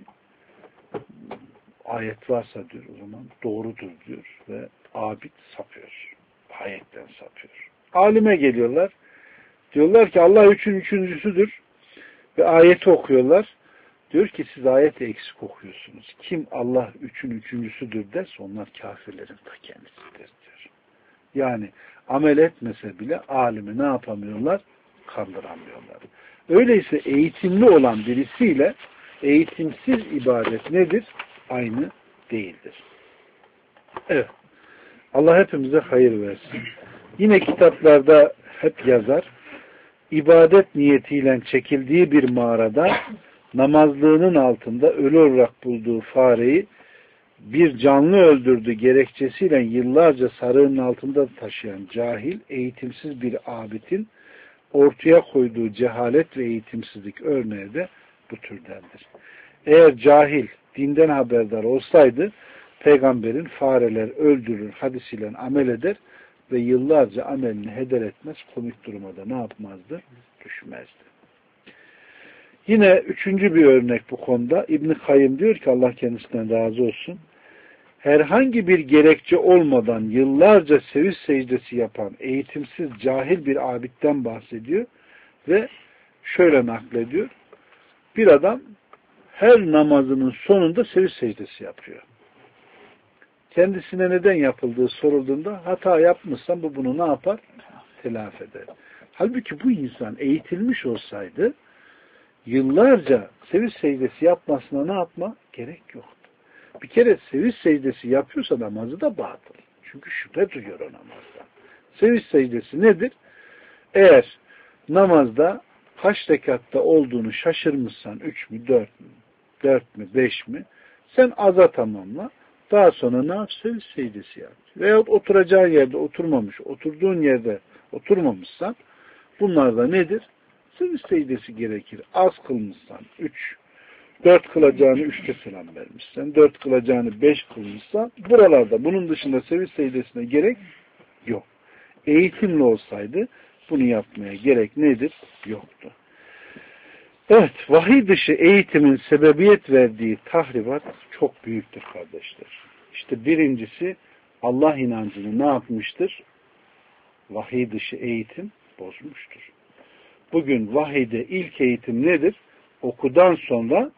ayet varsa diyor o zaman doğrudur diyor ve abid sapıyor. Ayetten sapıyor. Alime geliyorlar. Diyorlar ki Allah üçün üçüncüsüdür ve ayeti okuyorlar. Diyor ki siz ayeti eksik okuyorsunuz. Kim Allah üçün üçüncüsüdür derse onlar kafirlerin ta kendisidir diyor. Yani amel etmese bile alimi ne yapamıyorlar? Kandıramıyorlar. Öyleyse eğitimli olan birisiyle eğitimsiz ibadet nedir? Aynı değildir. Evet. Allah hepimize hayır versin. Yine kitaplarda hep yazar. İbadet niyetiyle çekildiği bir mağarada namazlığının altında ölü olarak bulduğu fareyi bir canlı öldürdü gerekçesiyle yıllarca sarığının altında taşıyan cahil, eğitimsiz bir abidin ortaya koyduğu cehalet ve eğitimsizlik örneği de bu türdendir. Eğer cahil dinden haberdar olsaydı peygamberin fareler öldürür hadisiyle amel eder ve yıllarca amelini heder etmez, komik duruma da ne yapmazdı? Düşmezdi. Yine üçüncü bir örnek bu konuda. İbn-i Kayyım diyor ki Allah kendisinden razı olsun. Herhangi bir gerekçe olmadan yıllarca seviş secdesi yapan eğitimsiz cahil bir abidden bahsediyor ve şöyle naklediyor. Bir adam her namazının sonunda seviş secdesi yapıyor. Kendisine neden yapıldığı sorulduğunda hata yapmışsan bu bunu ne yapar? Telafi eder. Halbuki bu insan eğitilmiş olsaydı yıllarca seviş secdesi yapmasına ne yapma? Gerek yoktu. Bir kere seviş secdesi yapıyorsa namazı da batıl. Çünkü şüphe duyuyor o namazda. Seviş secdesi nedir? Eğer namazda kaç rekatta olduğunu şaşırmışsan üç mü, dört mü, dört mü, beş mi? Sen aza tamamla. Daha sonra ne yap? Seviş secdesi yap. Veyahut oturacağın yerde oturmamış, oturduğun yerde oturmamışsan bunlar da nedir? Seviş secdesi gerekir. Az kılmışsan üç, dört kılacağını üçte selam vermişsen, dört kılacağını beş kılmışsan buralarda bunun dışında seviş secdesine gerek yok. Eğitimli olsaydı bunu yapmaya gerek nedir? Yoktu. Evet, vahiy dışı eğitimin sebebiyet verdiği tahribat çok büyüktür kardeşler. İşte birincisi Allah inancını ne yapmıştır? Vahiy dışı eğitim bozmuştur. Bugün vahiyde ilk eğitim nedir? Okudan sonra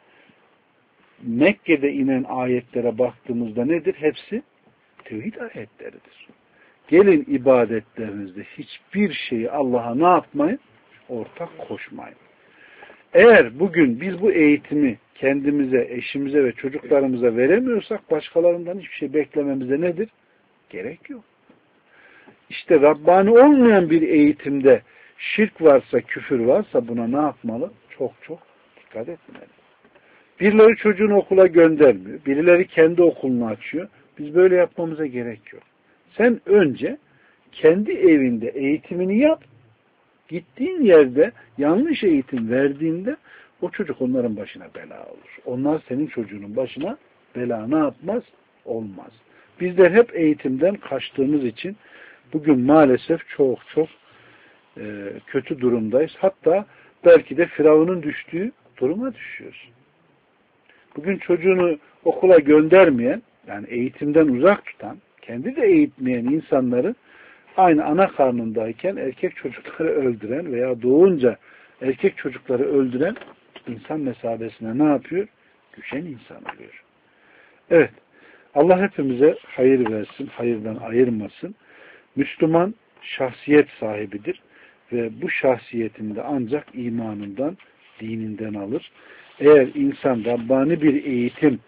Mekke'de inen ayetlere baktığımızda nedir? Hepsi tevhid ayetleridir. Gelin ibadetlerinizde hiçbir şeyi Allah'a ne yapmayın? Ortak koşmayın. Eğer bugün biz bu eğitimi kendimize, eşimize ve çocuklarımıza veremiyorsak başkalarından hiçbir şey beklememize nedir? Gerek yok. İşte Rabbani olmayan bir eğitimde şirk varsa, küfür varsa buna ne yapmalı? Çok çok dikkat etmeli. Birileri çocuğunu okula göndermiyor. Birileri kendi okulunu açıyor. Biz böyle yapmamıza gerek yok. Sen önce kendi evinde eğitimini yap. Gittiğin yerde yanlış eğitim verdiğinde o çocuk onların başına bela olur. Onlar senin çocuğunun başına bela ne yapmaz? Olmaz. Bizler hep eğitimden kaçtığımız için bugün maalesef çok çok e, kötü durumdayız. Hatta belki de Firavun'un düştüğü duruma düşüyoruz. Bugün çocuğunu okula göndermeyen, yani eğitimden uzak tutan, kendi de eğitmeyen insanları aynı ana karnındayken erkek çocukları öldüren veya doğunca erkek çocukları öldüren insan mesabesine ne yapıyor? Düşen insan oluyor. Evet. Allah hepimize hayır versin, hayırdan ayırmasın. Müslüman şahsiyet sahibidir ve bu şahsiyetinde ancak imanından, dininden alır. Eğer insan Rabbani bir eğitim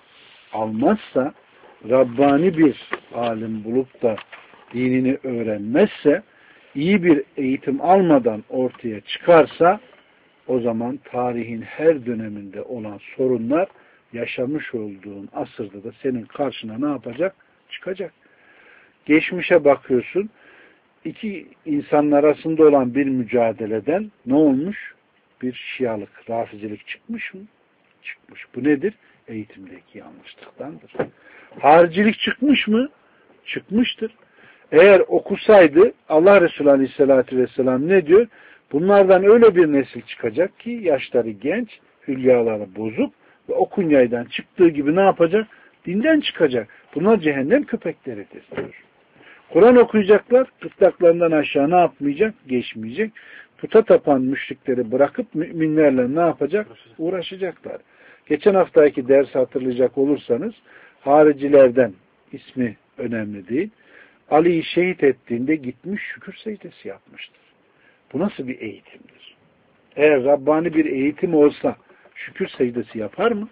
almazsa, Rabbani bir alim bulup da dinini öğrenmezse, iyi bir eğitim almadan ortaya çıkarsa, o zaman tarihin her döneminde olan sorunlar yaşamış olduğun asırda da senin karşına ne yapacak? Çıkacak. Geçmişe bakıyorsun, iki insanın arasında olan bir mücadeleden ne olmuş? Bir şialık, rafizilik çıkmış mı? Çıkmış. Bu nedir? Eğitimdeki yanlışlıktandır. Haricilik çıkmış mı? Çıkmıştır. Eğer okusaydı Allah Resulü Aleyhisselatü Vesselam ne diyor? Bunlardan öyle bir nesil çıkacak ki yaşları genç, hülyaları bozuk ve o kunyaydan çıktığı gibi ne yapacak? Dinden çıkacak. Bunlar cehennem köpekleridir diyor. Kur'an okuyacaklar, gırtlaklarından aşağı ne yapmayacak? Geçmeyecek. Puta tapan müşrikleri bırakıp müminlerle ne yapacak? Uğraşacaklar. Geçen haftaki dersi hatırlayacak olursanız haricilerden, ismi önemli değil, Ali'yi şehit ettiğinde gitmiş şükür secdesi yapmıştır. Bu nasıl bir eğitimdir? Eğer Rabbani bir eğitim olsa şükür secdesi yapar mı?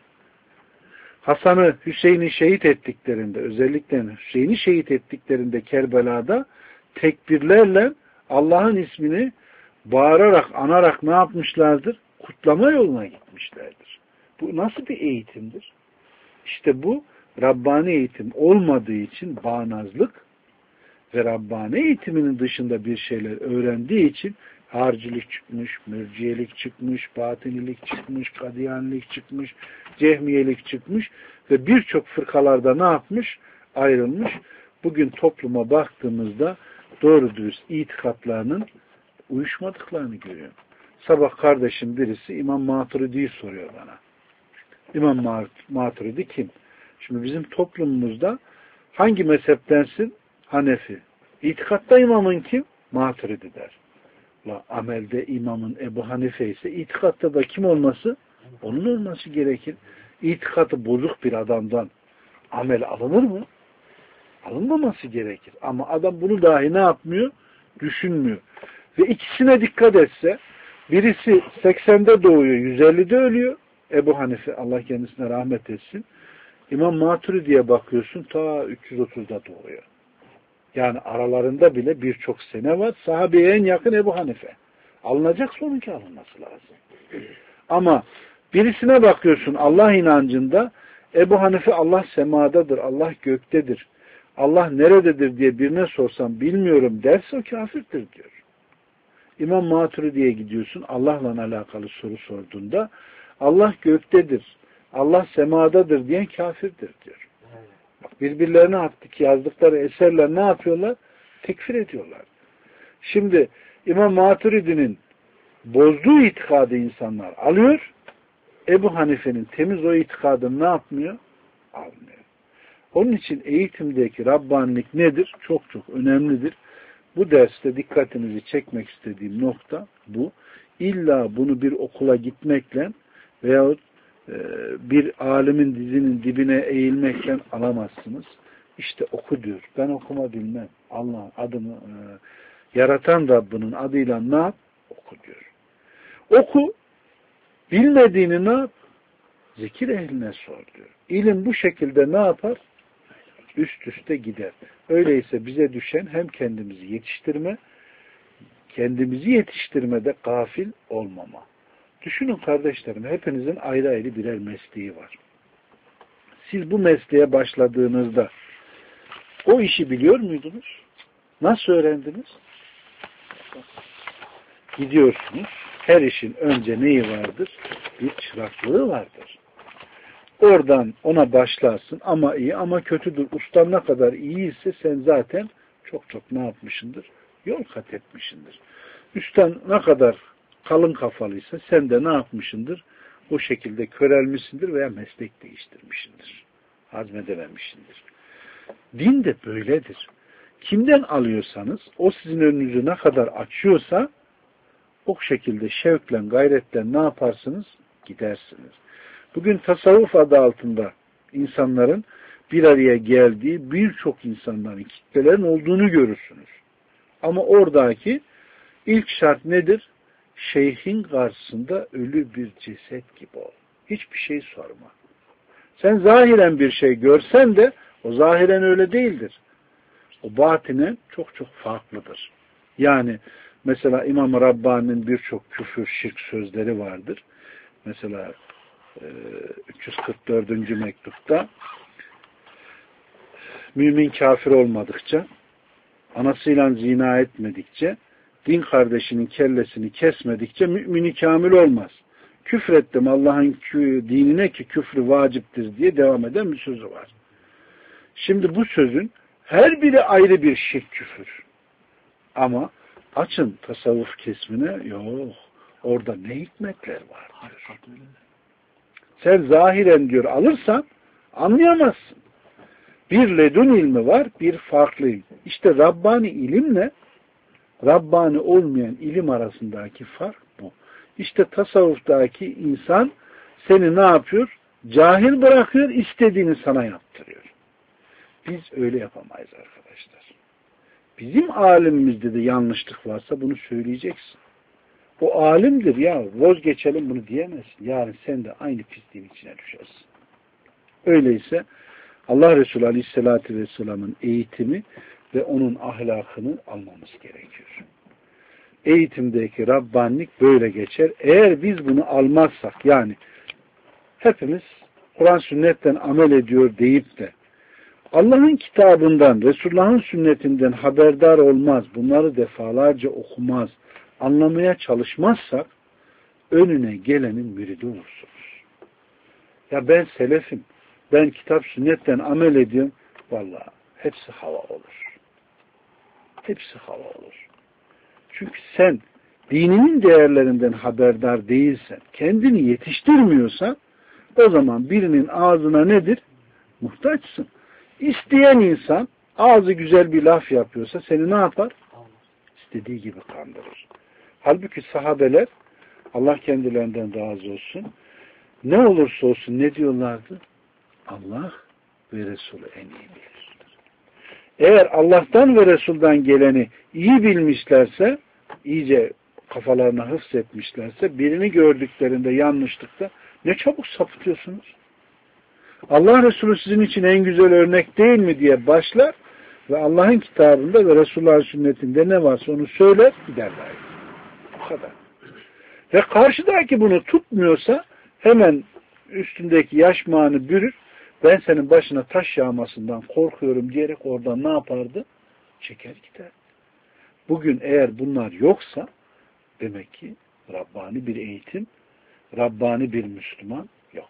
Hasan'ı, Hüseyin'i şehit ettiklerinde, özellikle Hüseyin'i şehit ettiklerinde Kerbela'da tekbirlerle Allah'ın ismini bağırarak, anarak ne yapmışlardır? Kutlama yoluna gitmişlerdir. Bu nasıl bir eğitimdir? İşte bu Rabbani eğitim olmadığı için bağnazlık ve Rabbani eğitiminin dışında bir şeyler öğrendiği için haricilik çıkmış, mürciyelik çıkmış, batinilik çıkmış, kadiyanilik çıkmış, cehmiyelik çıkmış ve birçok fırkalarda ne yapmış? Ayrılmış. Bugün topluma baktığımızda doğru dürüst itikatlarının uyuşmadıklarını görüyorum. Sabah kardeşim birisi İmam Maturidi'yi soruyor bana. İmam Maturidi kim? Şimdi bizim toplumumuzda hangi mezheptensin? Hanefi. İtikatta imamın kim? Maturidi der. La, amelde imamın Ebu Hanife ise itikatta da kim olması? Onun olması gerekir. İtikatı bozuk bir adamdan amel alınır mı? Alınmaması gerekir. Ama adam bunu dahi ne yapmıyor? Düşünmüyor. Ve ikisine dikkat etse, birisi seksende doğuyor, yüz ellide ölüyor. Ebu Hanife, Allah kendisine rahmet etsin. İmam Maturidi'ye bakıyorsun, ta üç yüz otuzda doğuyor. Yani aralarında bile birçok sene var. Sahabeye en yakın Ebu Hanife. Alınacak sonunki alınması lazım. Ama birisine bakıyorsun Allah inancında, Ebu Hanife Allah semadadır, Allah göktedir. Allah nerededir diye birine sorsam bilmiyorum derse o kafirdir diyor. İmam Maturidi'ye gidiyorsun, Allah'la alakalı soru sorduğunda Allah göktedir, Allah semadadır diyen kafirdir diyor. Bak, birbirlerine attık yazdıkları eserler ne yapıyorlar? Tekfir ediyorlar. Şimdi İmam Maturidi'nin bozduğu itikadı insanlar alıyor, Ebu Hanife'nin temiz o itikadını ne yapmıyor? Almıyor. Onun için eğitimdeki Rabbanilik nedir? Çok çok önemlidir. Bu derste dikkatinizi çekmek istediğim nokta bu. İlla bunu bir okula gitmekle veyahut e, bir alimin dizinin dibine eğilmekle alamazsınız. İşte oku diyor. Ben okuma bilmem. Allah'ın adını e, yaratan Rabbinin adıyla ne yap? Oku diyor. Oku. Bilmediğini ne yap? Zikir ehline sor diyor. İlim bu şekilde ne yapar? Üst üste gider. Öyleyse bize düşen hem kendimizi yetiştirme, kendimizi yetiştirmede gafil olmama. Düşünün kardeşlerim, hepinizin ayrı ayrı birer mesleği var. Siz bu mesleğe başladığınızda o işi biliyor muydunuz? Nasıl öğrendiniz? Gidiyorsunuz. Her işin önce neyi vardır? Bir çıraklığı vardır. Oradan ona başlarsın ama iyi ama kötüdür. Ustan ne kadar iyiyse sen zaten çok çok ne yapmışsındır? Yol kat etmişsindir. Üstten ne kadar kalın kafalıysa sen de ne yapmışsındır? o şekilde körelmişsindir veya meslek değiştirmişsindir. Hazmedememişsindir. Din de böyledir. Kimden alıyorsanız, o sizin önünüzü ne kadar açıyorsa, o şekilde şevkle, gayretle ne yaparsınız? Gidersiniz. Bugün tasavvuf adı altında insanların bir araya geldiği birçok insanların, kitlelerin olduğunu görürsünüz. Ama oradaki ilk şart nedir? Şeyhin karşısında ölü bir ceset gibi ol. Hiçbir şey sorma. Sen zahiren bir şey görsen de o zahiren öyle değildir. O batinen çok çok farklıdır. Yani mesela İmam Rabbani'nin birçok küfür, şirk sözleri vardır. Mesela üç yüz kırk dördüncü mektupta mümin kafir olmadıkça, anasıyla zina etmedikçe, din kardeşinin kellesini kesmedikçe mümini kamil olmaz. Küfrettim Allah'ın dinine ki küfrü vaciptir diye devam eden bir sözü var. Şimdi bu sözün her biri ayrı bir şirk küfür. Ama açın tasavvuf kesmine, yok. Orada ne hikmetler var diyor. Sen zahiren diyor alırsan anlayamazsın. Bir ledun ilmi var, bir farklı ilim. İşte Rabbani ilimle Rabbani olmayan ilim arasındaki fark bu. İşte tasavvuftaki insan seni ne yapıyor? Cahil bırakıyor, istediğini sana yaptırıyor. Biz öyle yapamayız arkadaşlar. Bizim alimimizde de yanlışlık varsa bunu söyleyeceksin. O alimdir ya, vazgeçelim bunu diyemezsin. Yarın sen de aynı pisliğin içine düşersin. Öyleyse Allah Resulü Aleyhisselatü Vesselam'ın eğitimi ve onun ahlakını almamız gerekiyor. Eğitimdeki Rabbanilik böyle geçer. Eğer biz bunu almazsak, yani hepimiz Kur'an sünnetten amel ediyor deyip de Allah'ın kitabından, Resulullah'ın sünnetinden haberdar olmaz, bunları defalarca okumaz, anlamaya çalışmazsak önüne gelenin müridi olursunuz. Ya ben selefim, ben kitap sünnetten amel ediyorum. Vallahi hepsi hava olur. Hepsi hava olur. Çünkü sen dininin değerlerinden haberdar değilsen, kendini yetiştirmiyorsan, o zaman birinin ağzına nedir? Muhtaçsın. İsteyen insan ağzı güzel bir laf yapıyorsa seni ne yapar? İstediği gibi kandırır. Halbuki sahabeler, Allah kendilerinden razı olsun, ne olursa olsun ne diyorlardı? Allah ve Resulü en iyi bilir. Eğer Allah'tan ve Resul'dan geleni iyi bilmişlerse, iyice kafalarına hıfzetmişlerse, birini gördüklerinde yanlışlıkta ne çabuk sapıtıyorsunuz. Allah Resulü sizin için en güzel örnek değil mi diye başlar ve Allah'ın kitabında ve Resulullah'ın sünnetinde ne varsa onu söyler, giderler. Bu kadar. Ve karşıdaki bunu tutmuyorsa hemen üstündeki yaşmağını bürür, ben senin başına taş yağmasından korkuyorum diyerek oradan ne yapardı? Çeker gider. Bugün eğer bunlar yoksa demek ki Rabbani bir eğitim, Rabbani bir Müslüman yok.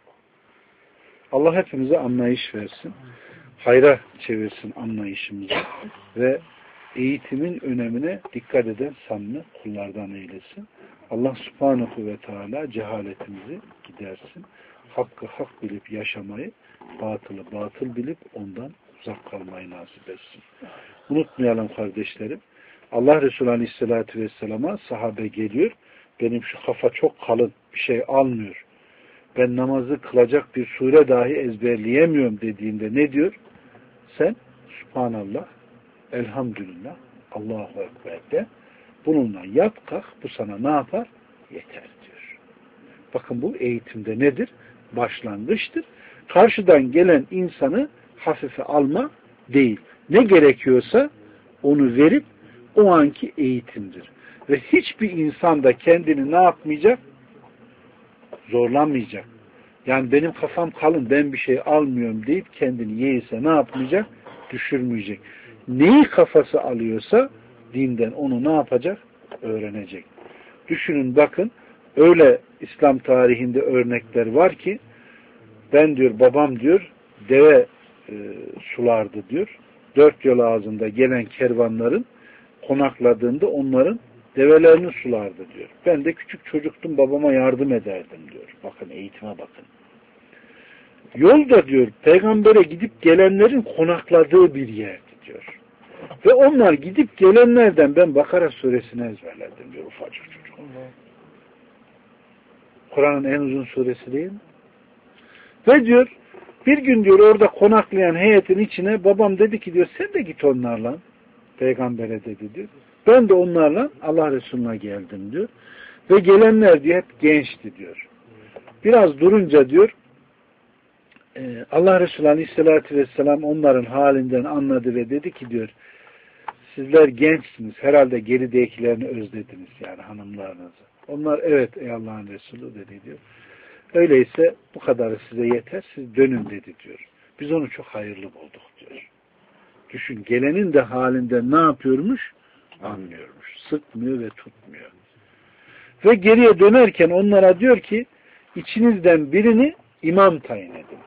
Allah hepimize anlayış versin. Hayra çevirsin anlayışımızı ve eğitimin önemine dikkat eden samimi kullardan eylesin. Allah subhanahu ve teala cehaletimizi gidersin. Hakkı hak bilip yaşamayı, batılı batıl bilip ondan uzak kalmayı nasip etsin. Unutmayalım kardeşlerim. Allah Resulü Aleyhisselatü Vesselam'a sahabe geliyor. Benim şu kafa çok kalın, bir şey almıyor. Ben namazı kılacak bir sure dahi ezberleyemiyorum dediğinde ne diyor? Sen Subhanallah, Elhamdülillah, Allahu Ekber de bununla yat kalk, bu sana ne yapar? Yeter diyor. Bakın bu eğitimde nedir? Başlangıçtır. Karşıdan gelen insanı hafife alma değil. Ne gerekiyorsa onu verip o anki eğitimdir. Ve hiçbir insan da kendini ne yapmayacak? Zorlanmayacak. Yani benim kafam kalın, ben bir şey almıyorum deyip kendini yeğse ne yapmayacak? Düşürmeyecek. Neyi kafası alıyorsa dinden onu ne yapacak? Öğrenecek. Düşünün bakın, öyle İslam tarihinde örnekler var ki ben diyor, babam diyor deve e, sulardı diyor. Dört yol ağzında gelen kervanların konakladığında onların develerini sulardı diyor. Ben de küçük çocuktum, babama yardım ederdim diyor. Bakın eğitime bakın. Yolda diyor peygambere gidip gelenlerin konakladığı bir yerdi diyor. Ve onlar gidip gelenlerden ben Bakara suresini ezberledim diyor ufacık çocuk. Kur'an'ın en uzun suresi değil mi? Ve diyor bir gün diyor orada konaklayan heyetin içine babam dedi ki diyor sen de git onlarla. Peygambere dedi diyor. Ben de onlarla Allah Resulü'ne geldim diyor. Ve gelenler diyor hep gençti diyor. Biraz durunca diyor Allah Resulü Aleyhisselatü Vesselam onların halinden anladı ve dedi ki diyor sizler gençsiniz. Herhalde geridekilerini özlediniz yani hanımlarınızı. Onlar evet ey Allah'ın Resulü dedi diyor. Öyleyse bu kadarı size yeter. Siz dönün dedi diyor. Biz onu çok hayırlı bulduk diyor. Düşün gelenin de halinden ne yapıyormuş? Anlıyormuş. Sıkmıyor ve tutmuyor. Ve geriye dönerken onlara diyor ki içinizden birini imam tayin edin.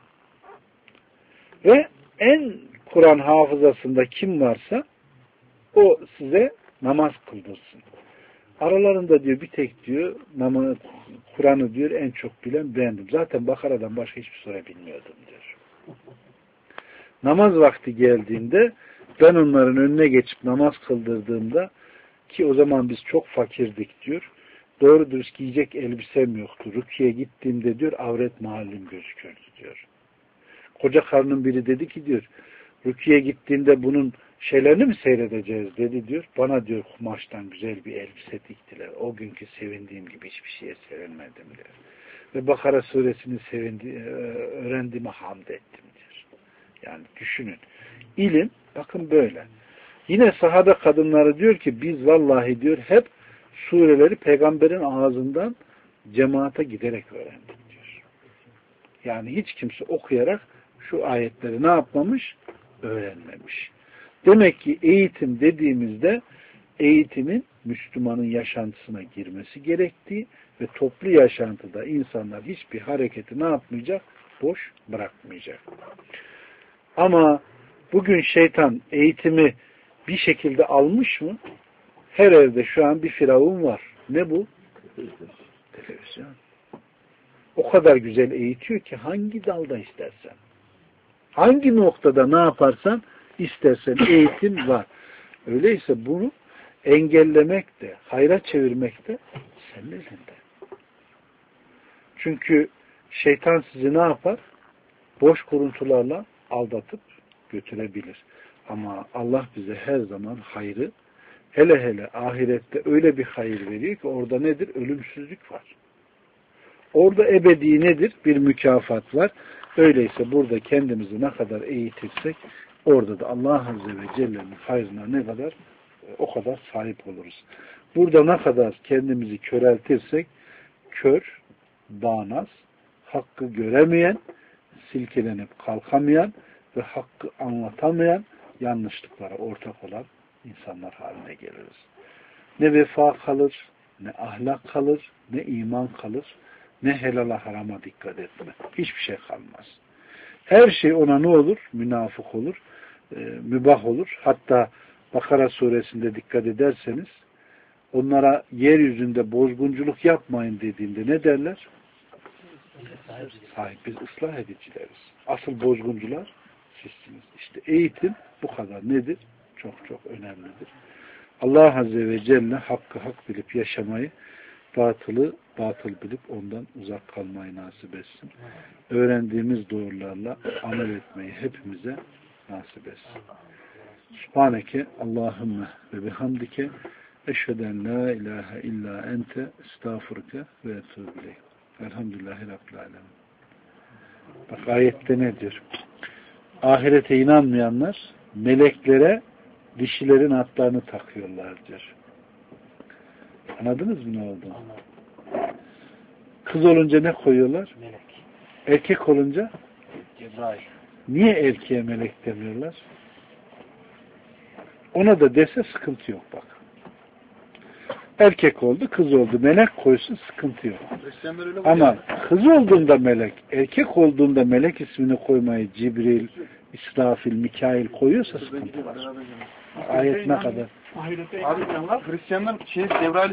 Ve en Kur'an hafızasında kim varsa o size namaz kıldırsın. Aralarında diyor bir tek diyor Kur'an'ı diyor en çok bilen bendim. Zaten Bakara'dan başka hiçbir sure bilmiyordum diyor. Namaz vakti geldiğinde ben onların önüne geçip namaz kıldırdığımda ki o zaman biz çok fakirdik diyor. Doğru dürüst giyecek elbisem yoktu. Rüküye gittiğimde diyor avret mahallim gözükürdü diyor. Koca karının biri dedi ki diyor rüküye gittiğinde bunun şeylerini mi seyredeceğiz dedi diyor. Bana diyor kumaştan güzel bir elbise diktiler. O günkü sevindiğim gibi hiçbir şeye sevinmedim diyor. Ve Bakara suresini sevindi, öğrendiğime hamd ettim diyor. Yani düşünün. İlim bakın böyle. Yine sahabe kadınları diyor ki biz vallahi diyor hep sureleri peygamberin ağzından cemaate giderek öğrendik diyor. Yani hiç kimse okuyarak şu ayetleri ne yapmamış? Öğrenmemiş. Demek ki eğitim dediğimizde eğitimin Müslümanın yaşantısına girmesi gerektiği ve toplu yaşantıda insanlar hiçbir hareketi ne yapmayacak? Boş bırakmayacak. Ama bugün şeytan eğitimi bir şekilde almış mı? Her evde şu an bir firavun var. Ne bu? Televizyon. O kadar güzel eğitiyor ki hangi dalda istersen, hangi noktada ne yaparsan istersen eğitim var. Öyleyse bunu engellemek de, hayra çevirmek de senin elinde. Çünkü şeytan sizi ne yapar? Boş kuruntularla aldatıp götürebilir. Ama Allah bize her zaman hayrı, hele hele ahirette öyle bir hayır veriyor ki orada nedir? Ölümsüzlük var. Orada ebedi nedir? Bir mükafat var. Öyleyse burada kendimizi ne kadar eğitirsek orada da Allah Azze ve Celle'nin hayrına ne kadar o kadar sahip oluruz. Burada ne kadar kendimizi köreltirsek kör, bağnaz, hakkı göremeyen, silkelenip kalkamayan ve hakkı anlatamayan, yanlışlıklara ortak olan insanlar haline geliriz. Ne vefa kalır, ne ahlak kalır, ne iman kalır, ne helala harama dikkat etme. Hiçbir şey kalmaz. Her şey ona ne olur? Münafık olur, e, mübah olur. Hatta Bakara suresinde dikkat ederseniz onlara yeryüzünde bozgunculuk yapmayın dediğinde ne derler? Sahip biz ıslah edicileriz. Asıl bozguncular sizsiniz. İşte eğitim bu kadar nedir? Çok çok önemlidir. Allah Azze ve Celle hakkı hak bilip yaşamayı, batılı batıl bilip ondan uzak kalmayı nasip etsin. Öğrendiğimiz doğrularla amel etmeyi hepimize nasip etsin. Subhaneke Allahümme ve bihamdike eşheden la ilahe illa ente estağfurke ve etûbü ileyh. Elhamdülillahi Rabbil alemin. Bak ayette ne diyor? Ahirete inanmayanlar meleklere dişilerin atlarını takıyorlar diyor. Anladınız mı ne oldu? Kız olunca ne koyuyorlar? Melek. Erkek olunca? Cebrail. Niye erkeğe melek demiyorlar? Ona da dese sıkıntı yok bak. Erkek oldu, kız oldu. Melek koysun sıkıntı yok. Ama kız olduğunda melek, erkek olduğunda melek ismini koymayı Cibril, İsrafil, Mikail koyuyorsa sıkıntı var. Ayet ne kadar? Abi Hristiyanlar şey Cebrail